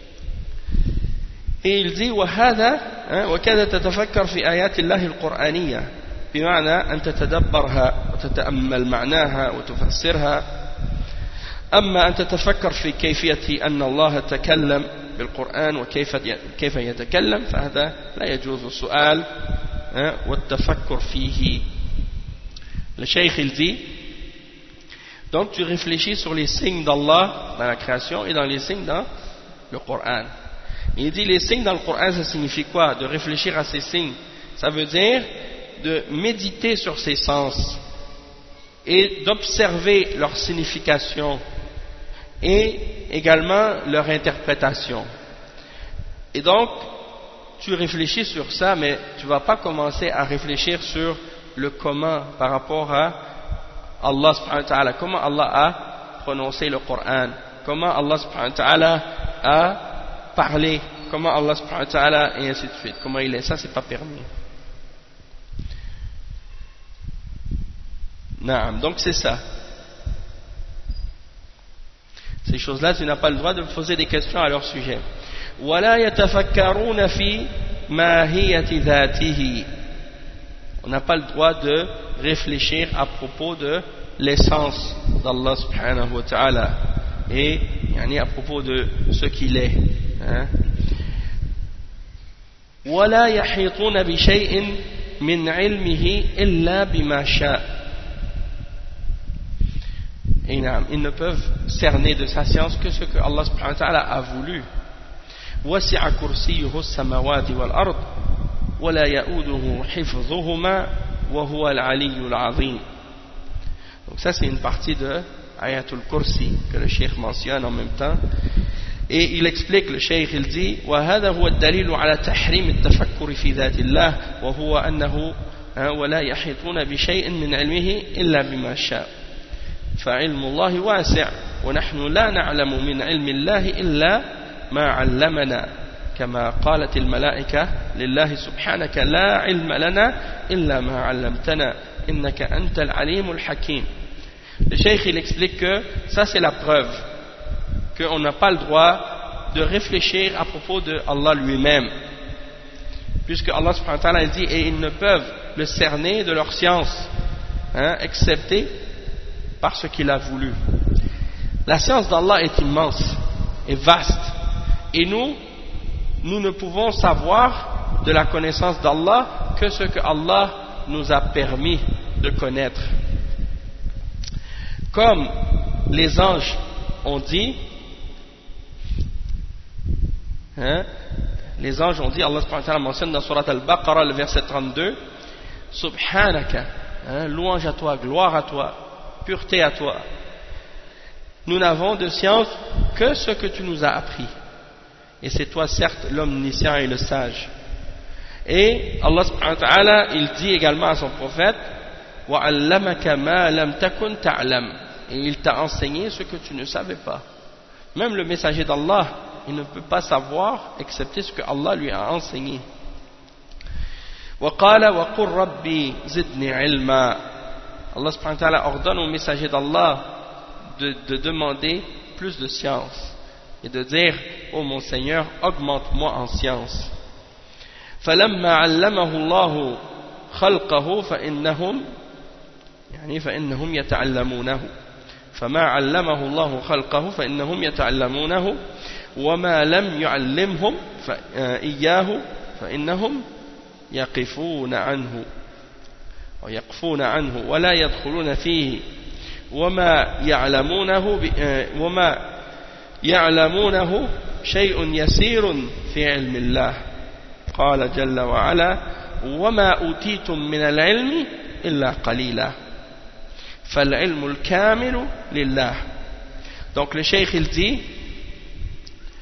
Et il dit وهذا وكذا تتفكر في آيات الله القرآنية بمعنى أن تتدبرها وتتأمل معناها وتفسرها. أما أن تتفكر في كيفية أن الله تكلم بالقرآن وكيف كيف يتكلم فهذا لا يجوز السؤال والتفكر فيه. Le cheikh il dit, donc tu réfléchis sur les signes d'Allah dans la création et dans les signes dans le Coran. Il dit les signes dans le Coran, ça signifie quoi? De réfléchir à ces signes, ça veut dire de méditer sur ces sens et d'observer leur signification et également leur interprétation. Et donc tu réfléchis sur ça, mais tu ne vas pas commencer à réfléchir sur le comment par rapport à Allah subhanahu wa ta'ala, comment Allah a prononcé le Coran, comment Allah subhanahu wa ta'ala a parlé, comment Allah subhanahu wa ta'ala, et ainsi de suite, comment il est. Ça, c'est pas permis. Naam, donc c'est ça. Ces choses-là, tu n'as pas le droit de poser des questions à leur sujet. وَلَا يَتَفَكَّرُونَ فِي مَاهِيَةِ ذَاتِهِ. On n'a pas le droit de réfléchir à propos de l'essence d'Allah subhanahu wa ta'ala et yani, à propos de ce qu'il est. Hein? وَلَا يَحِيطُونَ بِشَيْءٍ مِنْ عِلْمِهِ إِلَّا بِمَا شَاءَ. Ils ne peuvent cerner de sa science que ce que Allah subhanahu wa ta'ala a voulu. وَسِعَ كُرْسِيُّهُ السَّمَوَاتِ وَالْأَرْضِ وَلَا يَؤُودُهُ حِفْظُهُمَا وَهُوَ الْعَلِيُّ الْعَظِيمُ. Donc ça c'est une partie de Ayatul Kursi que le cheikh mentionne en même temps. Et il explique, le cheikh il dit وَهَذَا هُوَ الدَّلِيلُ عَلَى تَحْرِيمِ التَّفَكُّرِ فِي ذَاتِ اللَّهِ وَهُوَ أَنَّهُ وَلَا يَحِيطُونَ بِشَيْءٍ مِنْ عِلْمِهِ إِلَّا بِمَا شَاءَ فَعِلْمُ اللَّهِ وَاسِعٌ وَنَحْنُ لَا نَعْلَمُ مِنْ عِلْمِ اللَّهِ إِلَّا مَا عَلَّمَنَا كما قالت الملائكة لله سبحانك لا علم لنا إلا ما علمتنا إنك أنت العليم الحكيم. Le cheikh il explique que ça c'est la preuve qu'on n'a pas le droit de réfléchir à propos de Allah lui-même, puisque Allah subhanahu wa ta'ala dit et ils ne peuvent le cerner de leur science, hein, excepté par ce qu'il a voulu. La science d'Allah est immense et vaste, et nous nous ne pouvons savoir de la connaissance d'Allah que ce que Allah nous a permis de connaître. Comme les anges ont dit, hein, les anges ont dit, Allah subhanahu wa ta'ala mentionne dans Surat Al-Baqarah, le verset trente-deux, Subhanaka, hein, louange à toi, gloire à toi, pureté à toi. Nous n'avons de science que ce que tu nous as appris. Et c'est toi certes l'omniscient et le sage. Et Allah subhanahu wa ta'ala il dit également à son prophète وَعَلَّمَكَ مَا لَمْ تَكُنْ تَعْلَمْ. Et il t'a enseigné ce que tu ne savais pas. Même le messager d'Allah il ne peut pas savoir excepté ce que Allah lui a enseigné. وَقَالَ وَقُلْ رَبِّي زِدْنِي عِلْمًا. Allah subhanahu wa ta'ala ordonne au messager d'Allah de, de demander plus de science et de dire ô mon Seigneur augmente-moi en science. فلما علمه الله خلقه فإنهم يعني فإنهم يتعلمونه فما علمه الله خلقه فإنهم يتعلمونه وما لم يعلمهم إياه فإنهم يقفون عنه ويقفون عنه ولا يدخلون فيه وما يعلمونه وما يعلمونه شيء يسير في علم الله قال جل وعلا وما أوتيتم من العلم إلا قليلا فالعلم الكامل لله. Donc le cheikh il dit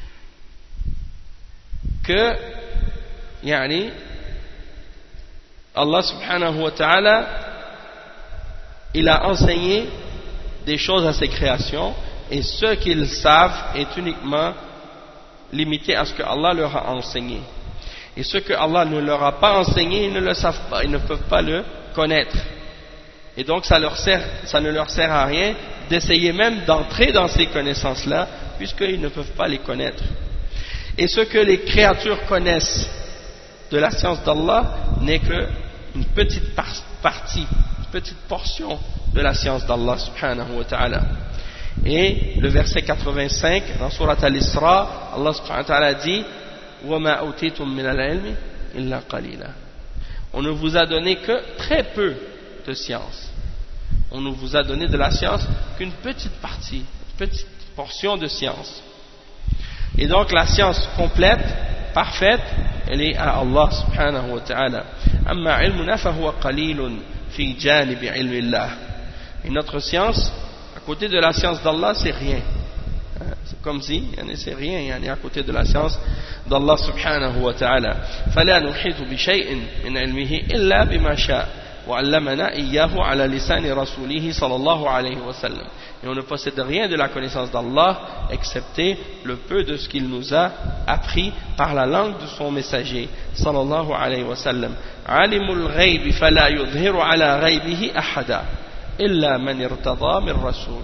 que يعني Allah subhanahu wa ta'ala, il a enseigné des choses à ses créations, et ce qu'ils savent est uniquement limité à ce que Allah leur a enseigné. Et ce que Allah ne leur a pas enseigné, ils ne le savent pas, ils ne peuvent pas le connaître. Et donc ça, leur sert, ça ne leur sert à rien d'essayer même d'entrer dans ces connaissances-là, puisqu'ils ne peuvent pas les connaître. Et ce que les créatures connaissent de la science d'Allah n'est qu'une petite partie, une petite portion de la science d'Allah subhanahu wa ta'ala. Et le verset quatre-vingt-cinq dans Surat Al-Isra, Allah subhanahu wa ta'ala dit وَمَا أُوتِيتُم مِّنَ الْعِلْمِ إِلَّا قَلِيلًا. On ne vous a donné que très peu de science. On ne vous a donné de la science qu'une petite partie, une petite portion de science. Et donc la science complète, parfaite, elle est à Allah subhanahu wa ta'ala. أَمَّا عِلْمُنَا فَهُوَ قَلِيلٌ فِي جَانِبِ عِلْمِ اللَّهِ. Et notre science, à côté de la science d'Allah, c'est rien. C'est comme si, c'est rien, yani à côté de la science d'Allah subhanahu wa ta'ala. فَلَا نُحِيطُ بِشَيْءٍ مِنْ عِلْمِهِ إِلَّا بِمَا شَاءَ وَعَلَّمَنَا إِيَّاهُ عَلَى لِسَانِ رَسُولِهِ صلى الله عليه وسلم. Et on ne possède rien de la connaissance d'Allah, excepté le peu de ce qu'il nous a appris par la langue de son messager sallallahu alayhi wa sallam. عَلِمُ الْغَيْبِ فَلَا يُظْهِرُ عَلَى غَيْبِهِ أَحَدًا إِلَّا مَنِ ارْتَضَى مِنْ رَسُولٍ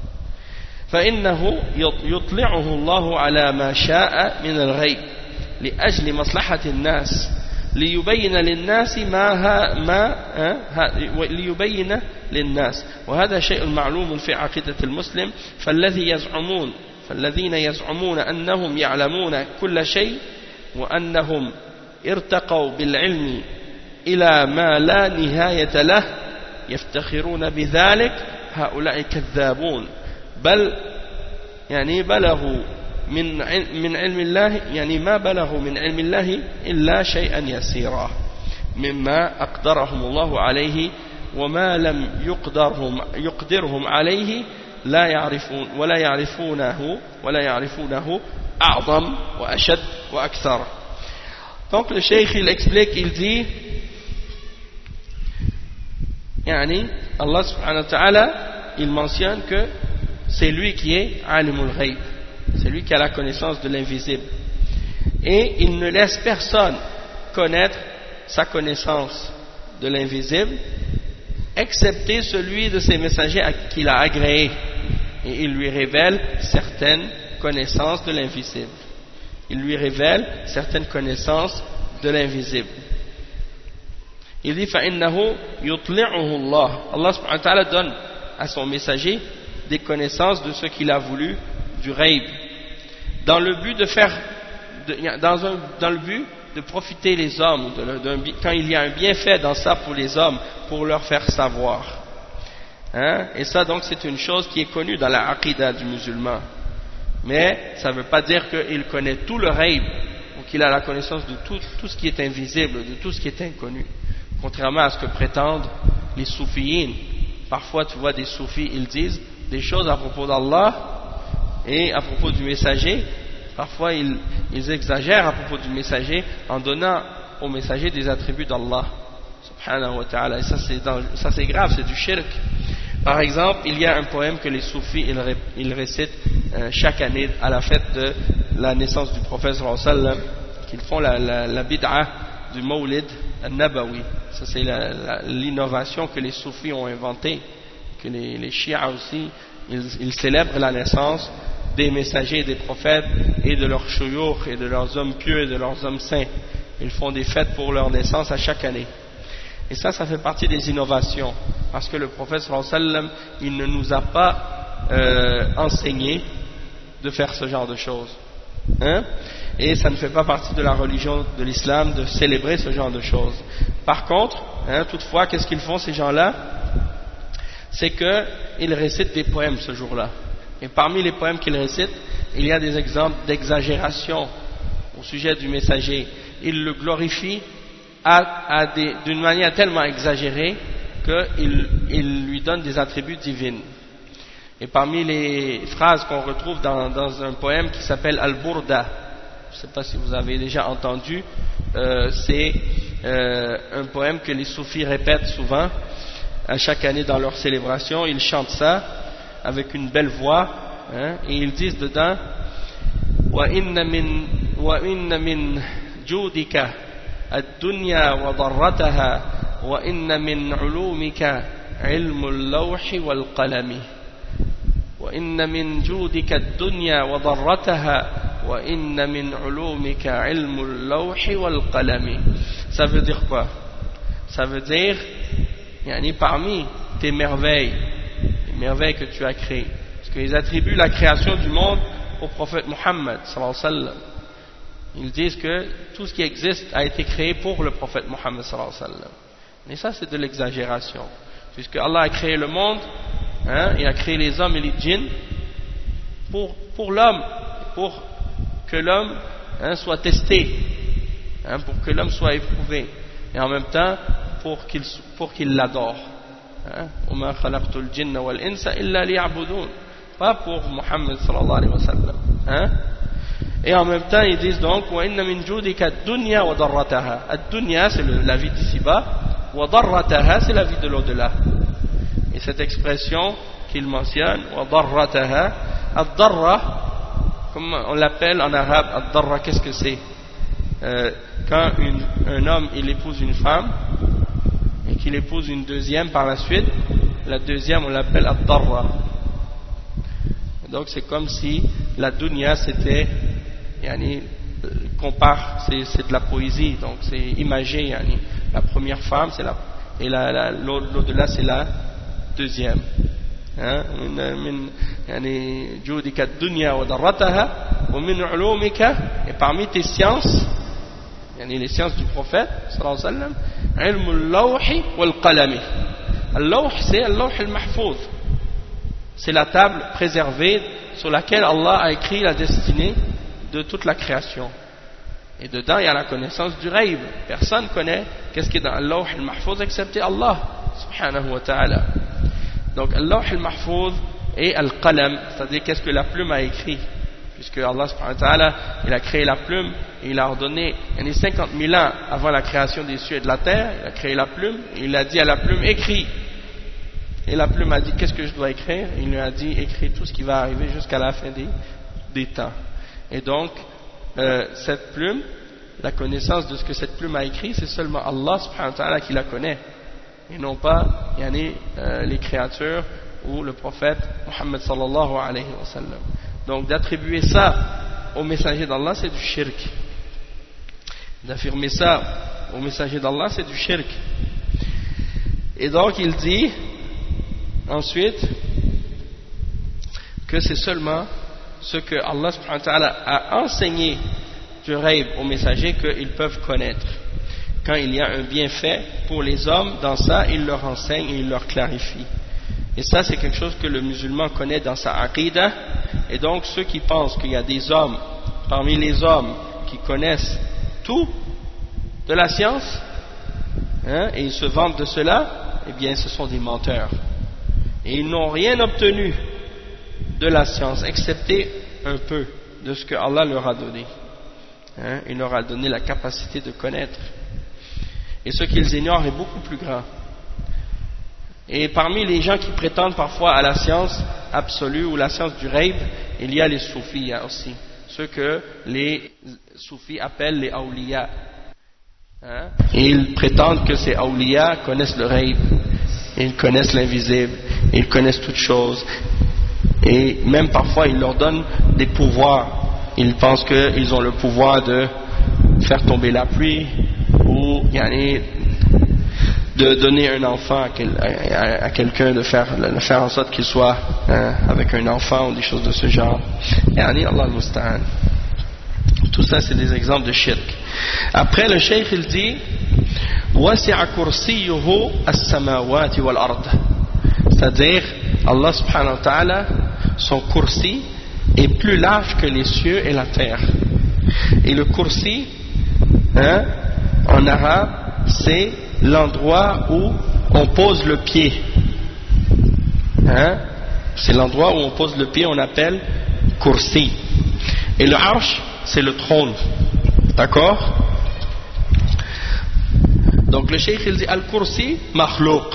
فإنه يطلعه الله على ما شاء من الغيب لأجل مصلحة الناس ليبين للناس ما ها ما ها ليبين للناس وهذا شيء معلوم في عقيدة المسلم فالذي يزعمون فالذين يزعمون أنهم يعلمون كل شيء وأنهم ارتقوا بالعلم إلى ما لا نهاية له يفتخرون بذلك هؤلاء كذابون بل يعني بلغوا من من علم الله يعني ما بلغوا من علم الله إلا شيئا يسيرا مما أقدرهم الله عليه وما لم يقدرهم يقدرهم عليه لا يعرفون ولا يعرفونه ولا يعرفونه أعظم وأشد وأكثر. Donc le cheikh il explique, il dit يعني Allah subhanahu wa ta'ala il mentionne que c'est lui qui est alimul ghaib, c'est lui qui a la connaissance de l'invisible, et il ne laisse personne connaître sa connaissance de l'invisible excepté celui de ses messagers qu'il a agréé, et il lui révèle certaines connaissances de l'invisible. Il lui révèle certaines connaissances de l'invisible. Il dit فَإِنَّهُ يُطْلِعُهُ اللَّهُ. Allah subhanahu wa ta'ala donne à son messager des connaissances de ce qu'il a voulu du ghaib, dans le but de faire, de, dans, un, dans le but de profiter les hommes, de, de, quand il y a un bienfait dans ça pour les hommes, pour leur faire savoir. Hein? Et ça donc c'est une chose qui est connue dans la aqidah du musulman. Mais ça ne veut pas dire qu'il connaît tout le ghaib, ou qu'il a la connaissance de tout, tout ce qui est invisible, de tout ce qui est inconnu. Contrairement à ce que prétendent les soufiyines. Parfois tu vois des soufis, ils disent des choses à propos d'Allah et à propos du messager. Parfois ils, ils exagèrent à propos du messager en donnant au messager des attributs d'Allah subhanahu wa ta'ala. Et ça c'est, ça c'est grave, c'est du shirk. Par exemple, il y a un poème que les soufis ils, ré, ils récitent euh, chaque année à la fête de la naissance du prophète sallallahu alayhi wa sallam, qu'ils font la, la, la bid'a du Mawlid al-Nabawi. Ça c'est la, la, l'innovation que les soufis ont inventée, que les, les chiites aussi, ils, ils célèbrent la naissance des messagers et des prophètes et de leurs shuyukh et de leurs hommes pieux et de leurs hommes saints. Ils font des fêtes pour leur naissance à chaque année. Et ça, ça fait partie des innovations, parce que le prophète sallallahu alayhi wa sallam, il ne nous a pas euh, enseigné de faire ce genre de choses. Hein? Et ça ne fait pas partie de la religion de l'islam de célébrer ce genre de choses. Par contre, hein, toutefois, qu'est-ce qu'ils font ces gens-là? C'est qu'ils récitent des poèmes ce jour-là. Et parmi les poèmes qu'ils récitent, il y a des exemples d'exagération au sujet du messager. Ils le glorifient à, à des, d'une manière tellement exagérée qu'ils il lui donnent des attributs divins. Et parmi les phrases qu'on retrouve dans, dans un poème qui s'appelle Al-Burda, vous je ne sais pas si vous avez déjà entendu, euh, c'est euh, un poème que les soufis répètent souvent à chaque année dans leurs célébrations. Ils chantent ça avec une belle voix, hein, et ils disent dedans wa inna min wa inna min judika ad-dunya wa darrataha wa inna min ulumika ilmu al-lawhi wal qalami wa inna min judika ad-dunya wa darrataha wa inna min ulumika ilmu al-lawhi wal qalami. Ça veut dire quoi? Ça veut dire yani, parmi tes merveilles, les merveilles que tu as créées, parce qu'ils attribuent la création du monde au prophète Muhammad sallallahu alayhi wa sallam. Ils disent que tout ce qui existe a été créé pour le prophète Muhammad sallallahu alayhi wa sallam. Et ça, c'est de l'exagération, puisque Allah a créé le monde, hein, il a créé les hommes et les djinns pour, pour l'homme, pour que l'homme, hein, soit testé, hein, pour que l'homme soit éprouvé, et en même temps pour qu'il pour qu'il l'adore. وما خلقت الجن والإنس إلا ليعبدون, pas pour Muhammad sallallahu alayhi wa sallam, hein? Et en même temps ils disent donc wa inna min judika ad-dunya wa darrataha. Ad-dunya c'est le, la vie d'ici-bas, wa darrataha c'est la vie de l'au-delà. Et cette expression qu'il mentionne, wa darrataha, ad-darra, comme on l'appelle en arabe, ad-darra, qu'est-ce que c'est? Euh, quand une, un homme il épouse une femme et qu'il épouse une deuxième par la suite, la deuxième on l'appelle ad-darra. Donc c'est comme si la dunya c'était, yani, compare, c'est, c'est de la poésie, donc c'est imagé, yani. La première femme c'est la, et la, la, l'au-delà c'est la deuxième. Hein? Et parmi tes sciences, les sciences du prophète sallallahu alayhi wa sallam, ilmu al-lawhi wal qalami. Al-lawh c'est al-lawh al-mahfouz, c'est la table préservée sur laquelle Allah a écrit la destinée de toute la création. Et dedans il y a la connaissance du ghaib. Personne connaît qu'est-ce qui est dans al-lawh al-mahfouz excepté Allah subhanahu wa ta'ala. Donc al-lawh al-mahfouz et al-qalam, c'est-à-dire qu'est-ce que la plume a écrit, puisque Allah subhanahu wa ta'ala il a créé la plume et il a ordonné, il y a cinquante mille ans avant la création des cieux et de la terre, il a créé la plume et il a dit à la plume écris, et la plume a dit qu'est-ce que je dois écrire, et il lui a dit écris tout ce qui va arriver jusqu'à la fin des, des temps. Et donc euh, cette plume, la connaissance de ce que cette plume a écrit, c'est seulement Allah subhanahu wa ta'ala qui la connaît, et non pas il y en a, euh, les créatures ou le prophète Muhammad sallallahu alayhi wa sallam. Donc d'attribuer ça au messager d'Allah c'est du shirk, d'affirmer ça au messager d'Allah c'est du shirk. Et donc il dit ensuite que c'est seulement ce que Allah subhanahu wa ta'ala a enseigné du ghaib aux messagers qu'ils peuvent connaître. Quand il y a un bienfait pour les hommes, dans ça il leur enseigne et il leur clarifie. Et ça c'est quelque chose que le musulman connaît dans sa aqidah. Et donc ceux qui pensent qu'il y a des hommes parmi les hommes qui connaissent tout de la science, hein, et ils se vantent de cela, eh bien ce sont des menteurs. Et ils n'ont rien obtenu de la science excepté un peu de ce que Allah leur a donné, hein, il leur a donné la capacité de connaître. Et ce qu'ils ignorent est beaucoup plus grand. Et parmi les gens qui prétendent parfois à la science absolue ou la science du ghaib, il y a les soufis aussi, ceux que les soufis appellent les awliya, hein? Et ils prétendent que ces awliya connaissent le ghaib, ils connaissent l'invisible, ils connaissent toutes choses, et même parfois ils leur donnent des pouvoirs. Ils pensent qu'ils ont le pouvoir de faire tomber la pluie, ou yani, de donner un enfant à, quel, à, à quelqu'un, de faire, de faire en sorte qu'il soit, hein, avec un enfant ou des choses de ce genre. Yani Allah al-Musta'an. Tout ça c'est des exemples de shirk. Après le cheikh il dit wasi'a kursiyuhu as-samawati wal ard, c'est-à-dire Allah subhanahu wa ta'ala, son kursi est plus large que les cieux et la terre. Et le kursi, hein, en arabe c'est l'endroit où on pose le pied, hein? C'est l'endroit où on pose le pied, on appelle kursi. Et le arsh c'est le trône. D'accord? Donc le cheikh il dit Al-Kursi makhlouq.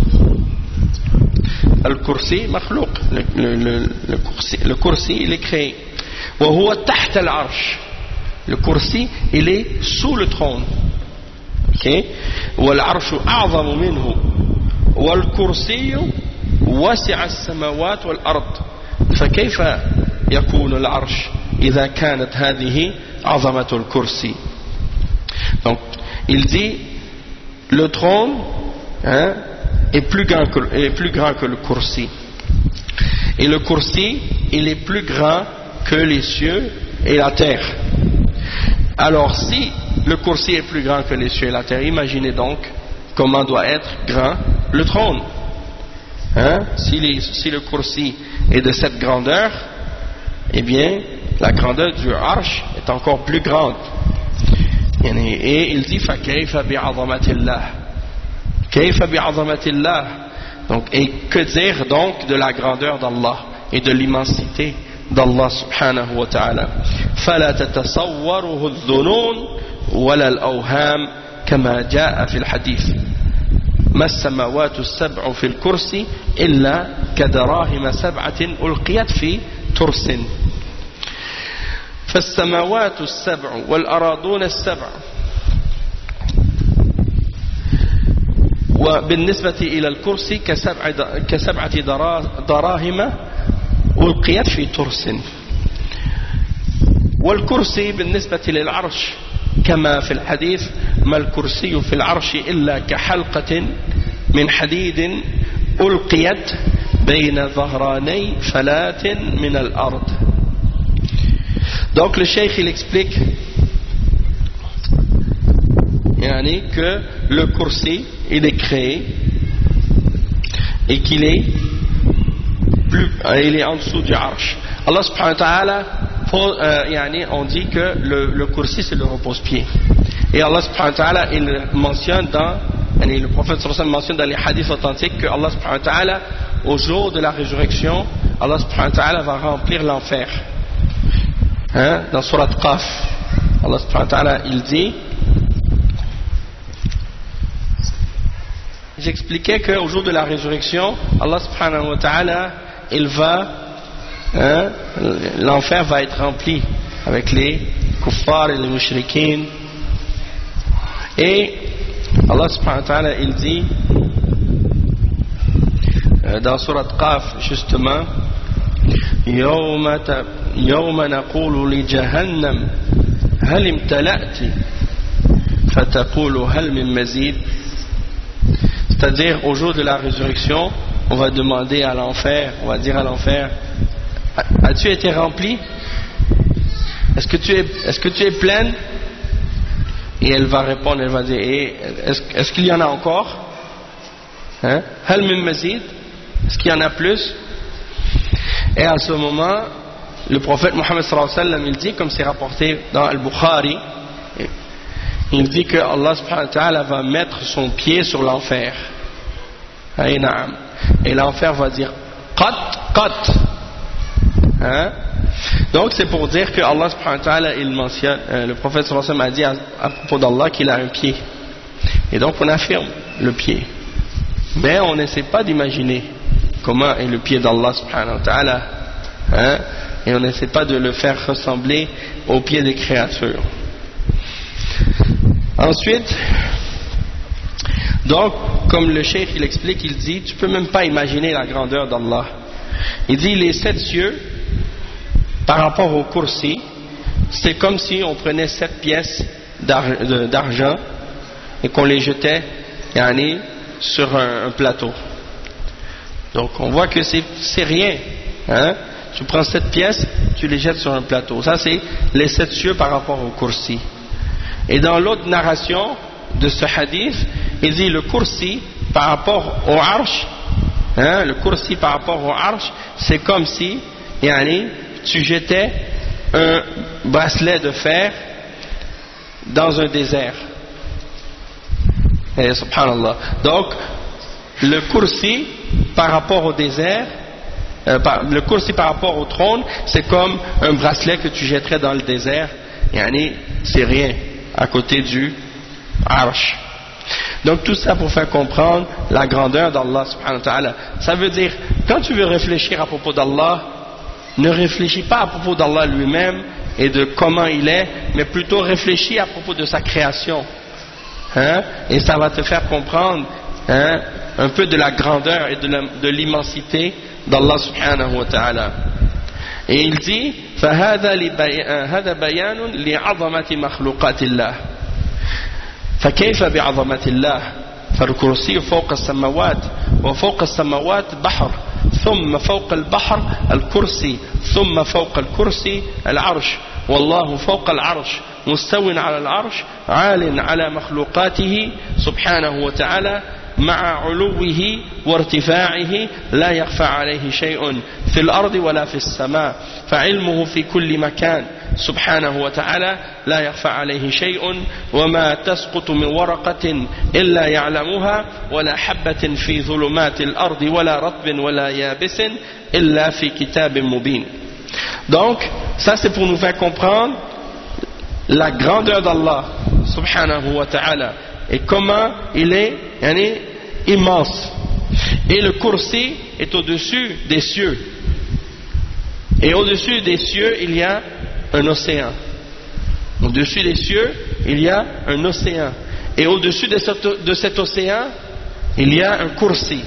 Al-Kursi makhlouq. Le, le, le, le, kursi, le kursi il est créé. Wa huwa tahta al-arsh. Le kursi il est sous le trône. Ok? Wal arshu a'zamu minhu. Wal kursi wasi'a as-samawat wal ard. فكيف يكون العرش إذا كانت هذه عظمة الكرسي. Donc il dit le trône hein, est, plus grand que, est plus grand que le kursi. Et le kursi, il est plus grand que les cieux et la terre. Alors si le kursi est plus grand que les cieux et la terre, imaginez donc comment doit être grand le trône. Hein? Si, les, si le kursi est de cette grandeur, eh bien la grandeur du arsh est encore plus grande. Et il dit فَكَيْفَ بِعَظَمَةِ اللَّهِ كَيْفَ بِعَظَمَةِ اللَّهِ. Donc, et que dire donc de la grandeur d'Allah et de l'immensité d'Allah subhanahu wa ta'ala. فَلَا تَتَصَوَّرُهُ الظُّنُونَ وَلَا الْأَوْهَامِ كَمَا جَاءَ فِي الْحَدِيثِ مَا السَّمَاوَاتُ السَّبْعُ فِي الْكُرْسِ إِلَّا كَدَرَاهِمَ سَبْعَةٍ أُلْقِيَتْ فِي تُرْسٍ. فالسماوات السبع والأراضون السبع وبالنسبة إلى الكرسي كسبع كسبعة دراهم ألقيت في ترس. والكرسي بالنسبة للعرش كما في الحديث ما الكرسي في العرش إلا كحلقة من حديد ألقيت بين ظهراني فلاة من الأرض. Donc le cheikh il explique yani, que le kursi il est créé et qu'il est plus, il est en dessous du arsh. Allah subhanahu wa ta'ala euh, yani, on dit que le, le kursi c'est le repose-pied. Et Allah subhanahu wa ta'ala il mentionne dans yani, le prophète sallallahu alayhi wa sallam mentionne dans les hadiths authentiques que Allah subhanahu wa ta'ala au jour de la résurrection Allah subhanahu wa ta'ala va remplir l'enfer. Hein, dans Surat Qaf, Allah subhanahu wa ta'ala il dit, j'expliquais qu'au jour de la résurrection, Allah subhanahu wa ta'ala il va, hein, l'enfer va être rempli avec les kuffars et les mushrikins. Et Allah subhanahu wa ta'ala il dit, dans Surat Qaf justement, يوم يوم نقول لجهنم هل امتلأت فتقول هل من مزيد. C'est-à-dire au jour de la résurrection on va demander à l'enfer, on va dire à l'enfer, as-tu été rempli? Est-ce que tu es, est-ce que tu es pleine? Et elle va répondre, elle va dire, est-ce, est-ce qu'il y en a encore? Hein? هل من مزيد? Est-ce qu'il y en a plus? Et à ce moment, le prophète Mohammed sallallahu alayhi wa sallam, il dit, comme c'est rapporté dans Al-Bukhari, il dit que Allah subhanahu wa ta'ala va mettre son pied sur l'enfer. Et l'enfer va dire, qat, qat. Hein? Donc c'est pour dire que Allah subhanahu wa ta'ala, il mentionne, euh, le prophète sallallahu alayhi wa sallam a dit à, à propos d'Allah qu'il a un pied. Et donc on affirme le pied. Mais on n'essaie pas d'imaginer comment est le pied d'Allah subhanahu wa ta'ala, hein? Et on n'essaie pas de le faire ressembler au pied des créatures. Ensuite, donc, comme le cheikh il explique, il dit, tu peux même pas imaginer la grandeur d'Allah. Il dit, les sept cieux, par rapport au kursi, c'est comme si on prenait sept pièces d'argent et qu'on les jetait, yani, sur un, un plateau. Donc on voit que c'est rien, hein? Tu prends sept pièces, tu les jettes sur un plateau. Ça c'est les sept cieux par rapport au kursi. Et dans l'autre narration de ce hadith, il dit le kursi par rapport au arsh, hein, le kursi par rapport au arsh, c'est comme si, yani, tu jetais un bracelet de fer dans un désert. Et subhanallah. Donc le kursi par rapport au désert, euh, par, le kursi par rapport au trône, c'est comme un bracelet que tu jetterais dans le désert yani, c'est rien à côté du Arsh. Donc tout ça pour faire comprendre la grandeur d'Allah subhanahu wa ta'ala. Ça veut dire, quand tu veux réfléchir à propos d'Allah, ne réfléchis pas à propos d'Allah lui-même et de comment il est, mais plutôt réfléchis à propos de sa création. Hein? Et ça va te faire comprendre, hein, un peu de la grandeur et de l'immensité d'Allah subhanahu wa ta'ala. Et il dit, فهذا بيان لعظمة مخلوقات الله. فكيف بعظمة الله؟ فالكرسي فوق السماوات، وفوق السماوات بحر، ثم فوق البحر الكرسي، ثم فوق الكرسي العرش، والله فوق العرش مستو على العرش عال على مخلوقاته سبحانه وتعالى مع علوه وارتفاعه لا يخفى عليه شيء في الأرض ولا في السماء، فعلمه في كل مكان سبحانه وتعالى لا يخفى عليه شيء، وما تسقط من ورقة إلا يعلمها، ولا حبة في ظلمات الأرض ولا رطب ولا يابس إلا في كتاب مبين. Donc, ça c'est pour nous faire comprendre la grandeur d'Allah subhanahu wa ta'ala et comment il est, yani, immense. Et le kursi est au-dessus des cieux. Et au-dessus des cieux, il y a un océan. Au-dessus des cieux, il y a un océan. Et au-dessus de, de cet océan, il y a un kursi.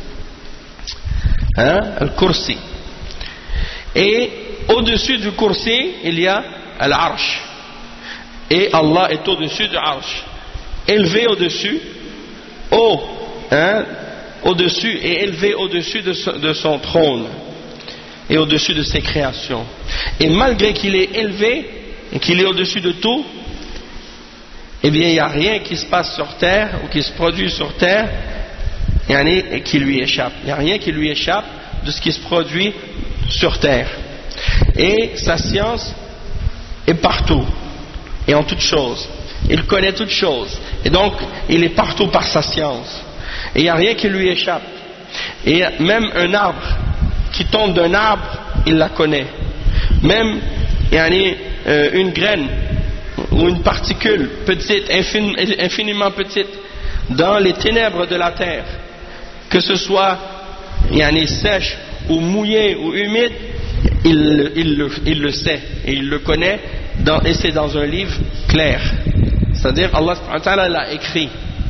Hein? Un kursi. Et au-dessus du kursi, il y a l'Arsh. Et Allah est au-dessus du Arsh. Élevé au-dessus, haut, hein, au-dessus et élevé au-dessus de, son, de son trône et au-dessus de ses créations. Et malgré qu'il est élevé et qu'il est au-dessus de tout, eh bien il n'y a rien qui se passe sur terre ou qui se produit sur terre et qui lui échappe. Il n'y a rien qui lui échappe de ce qui se produit sur terre. Et sa science est partout et en toutes choses. Il connaît toutes choses. Et donc, il est partout par sa science. Et il n'y a rien qui lui échappe. Et même un arbre qui tombe d'un arbre, il la connaît. Même yani, euh, une graine ou une particule petite, infin, infiniment petite, dans les ténèbres de la terre, que ce soit yani, sèche ou mouillée ou humide, il, il, il, il le sait et il le connaît, dans, et c'est dans un livre clair. C'est-à-dire Allah subhanahu wa ta'ala l'a écrit.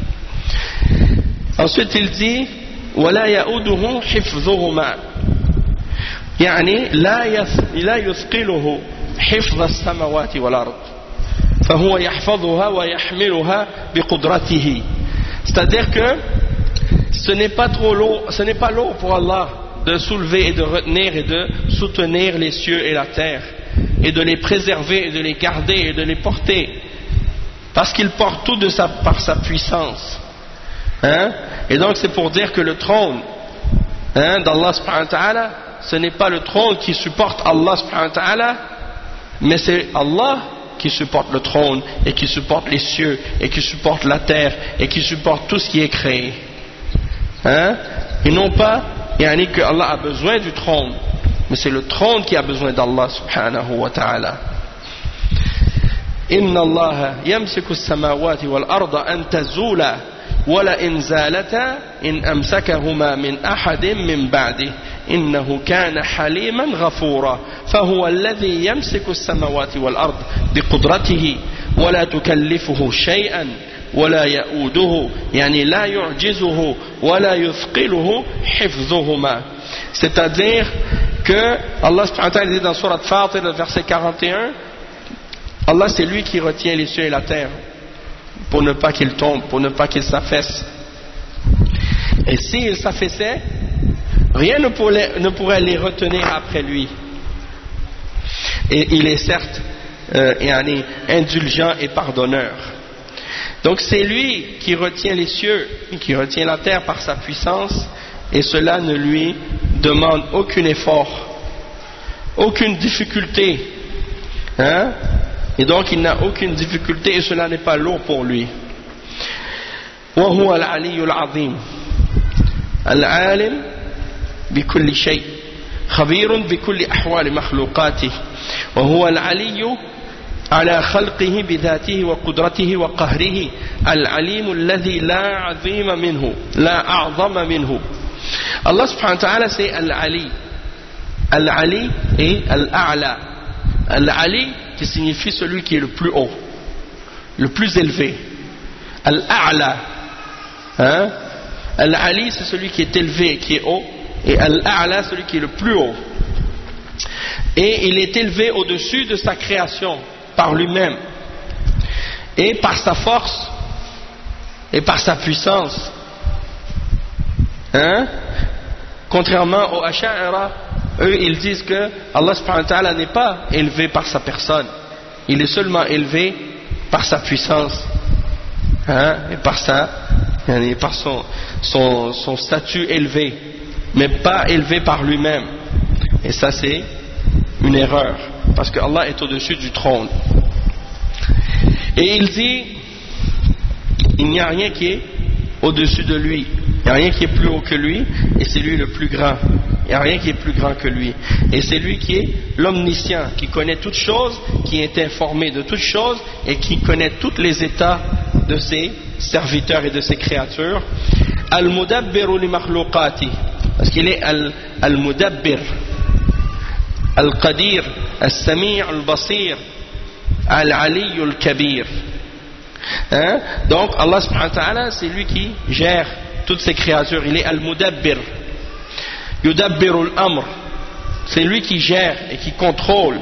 Ensuite il dit وَلَا يَؤُدُهُ حِفْظُهُمَا يعني لا يثقله حفظ السماوات والأرض فهو يحفظها ويحملها بقدرته. C'est-à-dire que ce n'est pas trop lourd, ce n'est pas lourd pour Allah de soulever et de retenir et de soutenir les cieux et la terre et de les préserver et de les garder et de les porter. Parce qu'il porte tout de sa, par sa puissance. Hein? Et donc c'est pour dire que le trône, hein, d'Allah subhanahu wa ta'ala, ce n'est pas le trône qui supporte Allah subhanahu wa ta'ala, mais c'est Allah qui supporte le trône et qui supporte les cieux et qui supporte la terre et qui supporte tout ce qui est créé. Hein? Et non pas yani, que Allah a besoin du trône, mais c'est le trône qui a besoin d'Allah subhanahu wa ta'ala. إن الله يمسك السماوات والأرض أن تزولا ولئن زالتا إن أمسكهما من أحد من بعده إنه كان حليما غفورا فهو الذي يمسك السماوات والأرض بقدرته ولا تكلفه شيئا ولا يؤوده يعني لا يعجزه ولا يثقله حفظهما. C'est-à-dire que Allah subhanahu wa ta'ala dit dans Surat Fatir, le verset quarante et un, Allah c'est lui qui retient les cieux et la terre pour ne pas qu'ils tombent, pour ne pas qu'ils s'affaissent. Et s'il s'affaissait, rien ne pourrait, ne pourrait les retenir après lui. Et il est certes euh, indulgent et pardonneur. Donc c'est lui qui retient les cieux, qui retient la terre par sa puissance, et cela ne lui demande aucun effort, aucune difficulté. Hein? Et donc il n'a aucune difficulté et cela n'est pas lourd pour lui. وهو العلي العظيم العالم بكل شيء خبير بكل أحوال مخلوقاته وهو العلي على خلقه بذاته وقدرته وقهره العليم الذي لا عظيم منه لا أعظم منه. Allah subhanahu wa ta'ala c'est Al-Ali. Al-Ali et Al-A'la. Al-Ali qui signifie celui qui est le plus haut, le plus élevé. Al-A'la, hein? Al-Ali c'est celui qui est élevé, qui est haut, et Al-A'la celui qui est le plus haut. Et il est élevé au-dessus de sa création par lui-même et par sa force et par sa puissance, hein? Contrairement aux Ash'ara, eux ils disent que Allah subhanahu wa ta'ala n'est pas élevé par sa personne, il est seulement élevé par sa puissance, hein? Et par sa et par son, son, son statut élevé, mais pas élevé par lui-même. Et ça c'est une erreur, parce que Allah est au-dessus du trône. Et il dit, il n'y a rien qui est au-dessus de lui, il n'y a rien qui est plus haut que lui, et c'est lui le plus grand. Il n'y a rien qui est plus grand que lui. Et c'est lui qui est l'omniscient, qui connaît toutes choses, qui est informé de toutes choses, et qui connaît tous les états de ses serviteurs et de ses créatures. Al-Mudabbiru li makhluqati, parce qu'il est Al-Mudabbir, Al-Qadir, Al-Sami' Al-Basir, Al-Ali Al-Kabir. Hein? Donc Allah subhanahu wa ta'ala c'est lui qui gère toutes ces créatures, il est Al-Mudabbir. Yudabbiru al-amr, c'est lui qui gère et qui contrôle.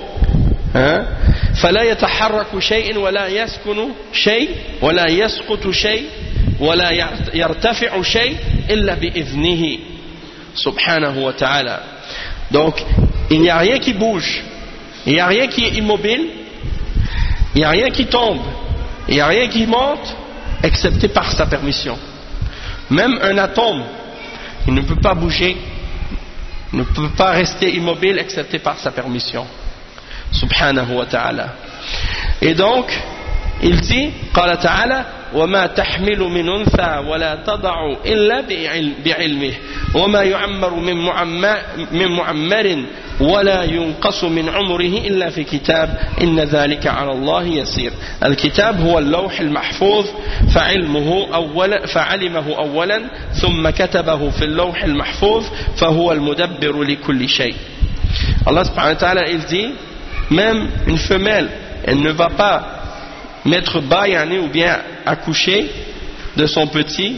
فلا يتحرك شيء ولا يسكن شيء ولا يسقط شيء ولا يرتفع شيء إلا بإذنه سبحانه وتعالى. Donc il n'y a rien qui bouge, il n'y a rien qui est immobile, il n'y a rien qui tombe, il n'y a rien qui monte excepté par sa permission. Même un atome, il ne peut pas bouger, il ne peut pas rester immobile excepté par sa permission. Subhanahu wa ta'ala. Et donc, il dit, قال تعالى وما تحمل من أنثى ولا تضع إلا بعلمه وما يعمر من معمر ولا ينقص من عمره إلا في كتاب إن ذلك على الله يسير. الكتاب هو اللوح المحفوظ فعلمه أولا فعلمه أولا ثم كتبه في اللوح المحفوظ فهو المدبر لكل شيء. Allah subhanahu wa ta'ala il dit, même une femelle, elle ne va pas mettre bas ou bien accoucher de son petit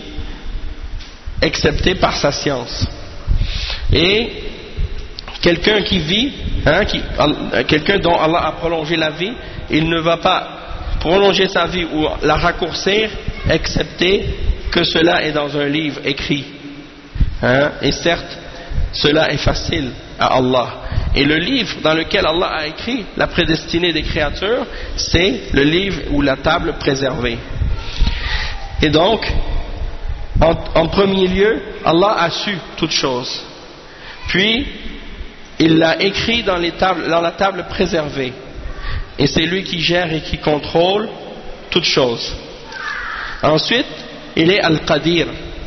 excepté par sa science. Et quelqu'un qui vit, hein, qui, quelqu'un dont Allah a prolongé la vie, il ne va pas prolonger sa vie ou la raccourcir excepté que cela est dans un livre écrit, hein, et certes cela est facile à Allah. Et le livre dans lequel Allah a écrit la prédestinée des créatures, c'est le livre ou la table préservée. Et donc, en, en premier lieu, Allah a su toutes choses. Puis, il l'a écrit dans, les tables, dans la table préservée. Et c'est lui qui gère et qui contrôle toutes choses. Ensuite, il est Al-Qadir.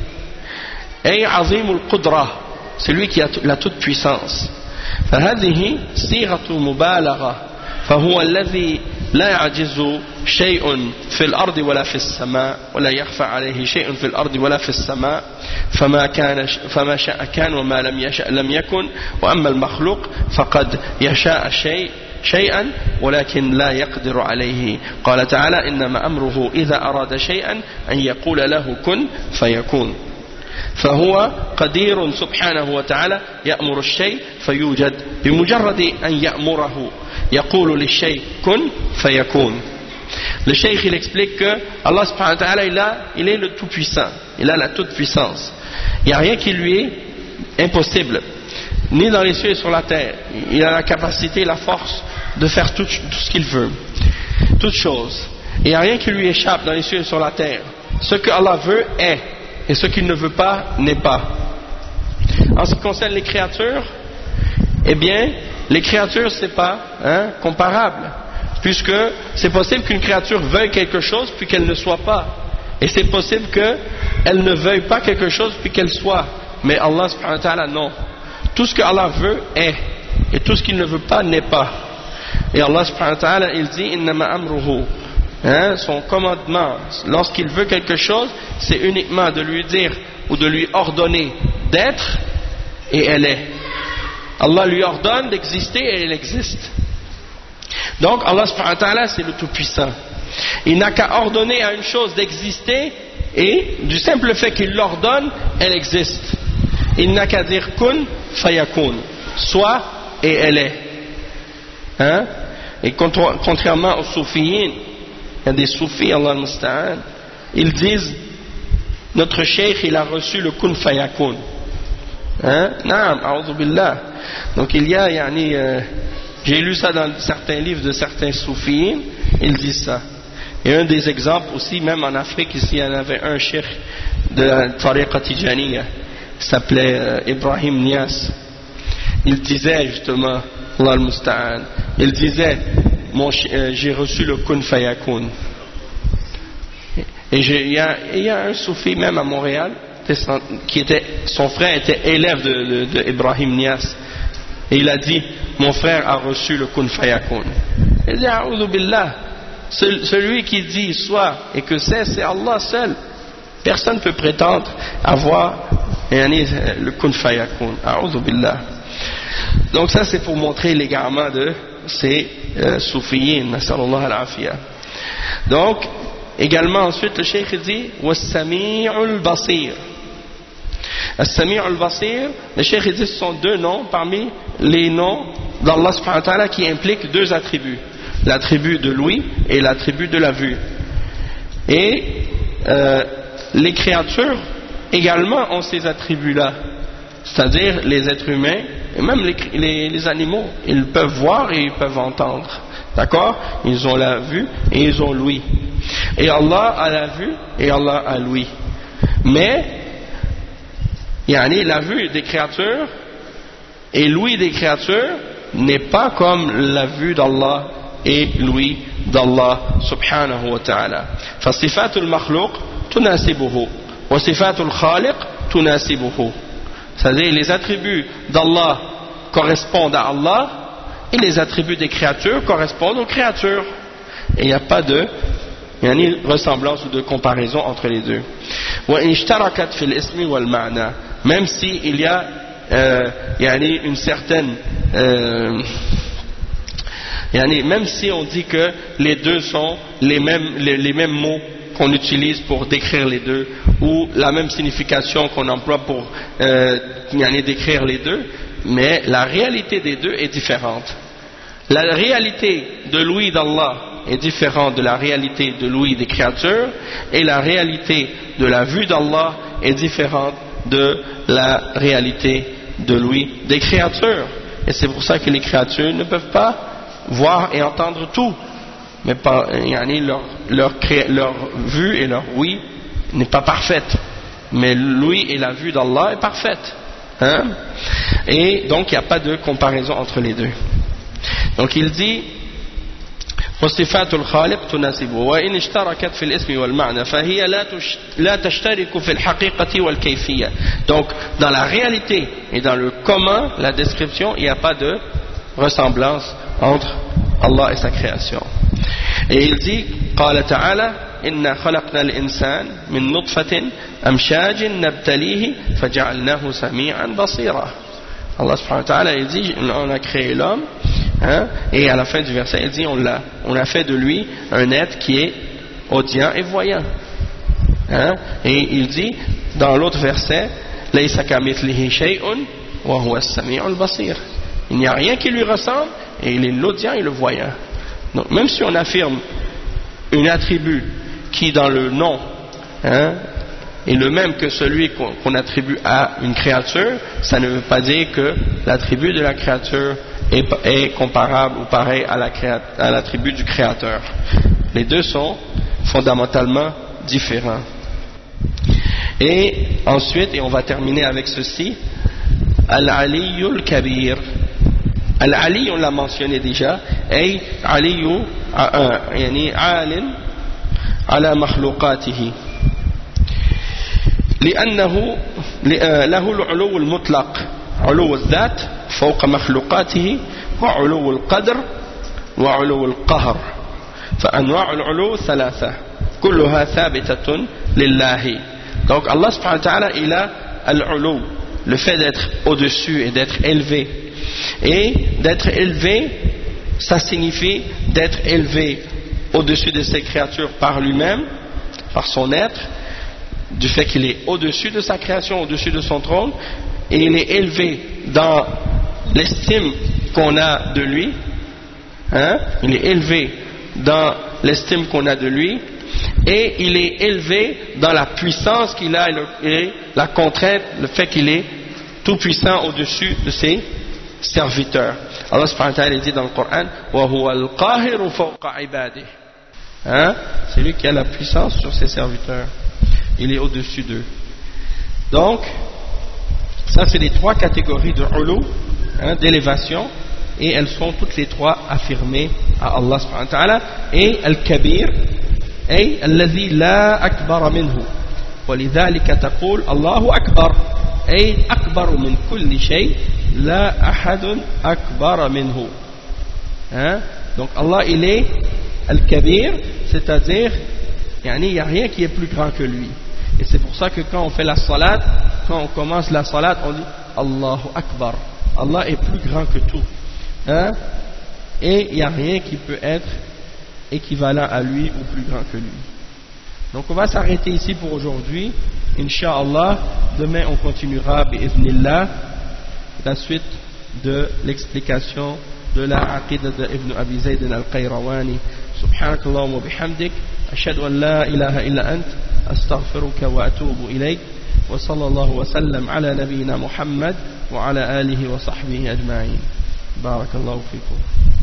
Et Azim Al-Qudra, c'est lui qui a la toute puissance. فهذه صيغة مبالغة فهو الذي لا يعجز شيء في الأرض ولا في السماء ولا يخفى عليه شيء في الأرض ولا في السماء فما كان فما شاء كان وما لم يشأ لم يكن وأما المخلوق فقد يشاء شيء شيئا ولكن لا يقدر عليه. قال تعالى إنما أمره إذا أراد شيئا أن يقول له كن فيكون. فهو قدير سبحانه وتعالى يأمر الشيء فيوجد بمجرد أن يأمره يقول للشيء كن فيكون. Le cheikh il explique que Allah subhanahu wa ta'ala il, a, il est le tout puissant, il a la toute puissance, il n'y a rien qui lui est impossible, ni dans les cieux et sur la terre. Il a la capacité, la force de faire tout, tout ce qu'il veut, toutes choses. Il n'y a rien qui lui échappe dans les cieux et sur la terre. Ce que Allah veut est, et ce qu'il ne veut pas n'est pas. En ce qui concerne les créatures, eh bien, les créatures c'est pas hein, comparable, puisque c'est possible qu'une créature veuille quelque chose puis qu'elle ne soit pas, et c'est possible qu'elle ne veuille pas quelque chose puis qu'elle soit. Mais Allah subhanahu wa ta'ala non. Tout ce que Allah veut est, et tout ce qu'il ne veut pas n'est pas. Et Allah subhanahu wa ta'ala, il dit innama amruhu, hein, son commandement, lorsqu'il veut quelque chose, c'est uniquement de lui dire ou de lui ordonner d'être, et elle est. Allah lui ordonne d'exister et elle existe. Donc Allah subhanahu wa ta'ala, c'est le Tout-Puissant. Il n'a qu'à ordonner à une chose d'exister, et du simple fait qu'il l'ordonne, elle existe. Il n'a qu'à dire kun fayakun, soit et elle est. Hein? Et contrairement aux soufiyins, il y a des soufis, Allah al-Musta'an, ils disent notre cheikh il a reçu le kun fayakun. Hein? Naam, a'udhu billah. Donc il y a, yani, euh, j'ai lu ça dans certains livres de certains soufiyins, ils disent ça. Et un des exemples aussi, même en Afrique, ici, il y en avait un cheikh de la Tariqa Tijaniya, il s'appelait euh, Ibrahim Nias. Il disait justement, Allah al-Musta'an, il disait, mon, euh, j'ai reçu le kun fayakun. Et il y, y a un soufi même à Montréal, qui était, son frère était élève de, de, de Ibrahim Nias. Et il a dit, mon frère a reçu le kun fayakun. Il dit, a'udhu billah. Celui qui dit soit et que c'est, c'est Allah seul. Personne ne peut prétendre avoir le kun fayakun. A'udhu billah. Donc ça c'est pour montrer l'égarement de ces euh, soufiyin. Nasallallahu al-afiyah. Donc également ensuite le cheikh dit was-sami'ul basir. As-sami'ul basir, le cheikh dit ce sont deux noms parmi les noms d'Allah subhanahu wa ta'ala qui impliquent deux attributs. L'attribut de l'ouïe et l'attribut de la vue. Et euh, les créatures également ont ces attributs-là, c'est-à-dire les êtres humains et même les, les, les animaux, ils peuvent voir et ils peuvent entendre, d'accord? Ils ont la vue et ils ont l'ouïe. Et Allah a la vue et Allah a l'ouïe. Mais yani, la vue des créatures et l'ouïe des créatures n'est pas comme la vue d'Allah et l'ouïe d'Allah subhanahu wa ta'ala. Fasifatul makhluq tunasibuhu wa sifatul khaliq tunasibuhu. C'est-à-dire les attributs d'Allah correspondent à Allah et les attributs des créatures correspondent aux créatures. Et il n'y a pas de il y a ni ressemblance ou de comparaison entre les deux. Wa ishtarakat fil ismi wal ma'na. Même si il y a euh, yani une certaine euh, même si on dit que les deux sont les mêmes, les, les mêmes mots qu'on utilise pour décrire les deux, ou la même signification qu'on emploie pour euh, décrire les deux, mais la réalité des deux est différente. La réalité de l'ouïe d'Allah est différente de la réalité de l'ouïe des créatures, et la réalité de la vue d'Allah est différente de la réalité de l'ouïe des créatures. Et c'est pour ça que les créatures ne peuvent pas voir et entendre tout, mais pas, leur, leur, leur vue et leur ouïe n'est pas parfaite, mais l'ouïe et la vue d'Allah est parfaite, hein? Et donc il n'y a pas de comparaison entre les deux. Donc il dit وصفات الخالق تناسبه وإن اشتركت في الاسم والمعنى فهي لا تشترك في الحقيقة والكيفية. Donc dans la réalité et dans le comment, la description, il n'y a pas de ressemblance entre Allah et sa création. Et il dit قال تعالى إنا خلقنا الإنسان من نطفة أمشاج نبتليه فجعلناه سميعا بصيرا. Allah subhanahu wa ta'ala il dit on a créé l'homme, hein, et à la fin du verset il dit on l'a on a fait de lui un être qui est audient et voyant, hein, et il dit dans l'autre verset laysa kamithlihi shay'un wa huwa as-sami'ul basir. Il n'y a rien qui lui ressemble et il est l'audient et le voyant. Donc même si on affirme un attribut qui dans le nom, hein, est le même que celui qu'on, qu'on attribue à une créature, ça ne veut pas dire que l'attribut de la créature est, est comparable ou pareil à, la créa, à l'attribut du créateur. Les deux sont fondamentalement différents. Et ensuite, et on va terminer avec ceci, Al-Aliyul Kabir. Al-Ali, on l'a mentionné déjà, et Aliyu, yani Alin, ala makhluqatihi. لأنه له العلو المطلق علو الذات فوق مخلوقاته وعلو القدر وعلو القهر. فأنواع العلو ثلاثة كلها ثابتة لله. Donc Allah subhanahu wa ta'ala, il a al-ulu, le fait d'être au-dessus et d'être élevé. Et d'être élevé, ça signifie d'être élevé au-dessus de ses créatures par lui-même, par son être, du fait qu'il est au-dessus de sa création, au-dessus de son trône, et il est élevé dans l'estime qu'on a de lui, hein? Il est élevé dans l'estime qu'on a de lui, et il est élevé dans la puissance qu'il a et la contrainte, le fait qu'il est tout puissant au-dessus de ses serviteurs. Allah subhanahu wa ta'ala dit dans le Coran, وَهُوَ الْقَاهِرُ فَوْقَ عِبَادِهِ, hein? C'est lui qui a la puissance sur ses serviteurs, il est au-dessus d'eux. Donc ça, c'est les trois catégories de ulu, hein, d'élévation, et elles sont toutes les trois affirmées à Allah subhanahu wa ta'ala. Et al-kabir, ay alladhi la akbar minhu, walidhalika taqul Allahu akbar, ay akbar min kulli shay, la ahadun akbar minhu, hein? Donc Allah, il est al-kabir, c'est-à-dire il n'y a rien qui est plus grand que lui. Et c'est pour ça que quand on fait la salat, quand on commence la salat, on dit Allahu Akbar. Allah est plus grand que tout, hein? Et il n'y a rien qui peut être équivalent à lui ou plus grand que lui. Donc on va s'arrêter ici pour aujourd'hui. Inch'Allah, demain on continuera bi'idhnillah la suite de l'explication de la aqidah de Ibn Abi Zayd al-Qayrawani. Subhanakallahu wa bihamdik, ashhadu an la ilaha illa ant, astaghfiruka wa atubu ilayk, wa sallallahu wa sallam ala nabiyyina Muhammad wa ala alihi wa sahbihi ajma'in. Barakallahu fikum.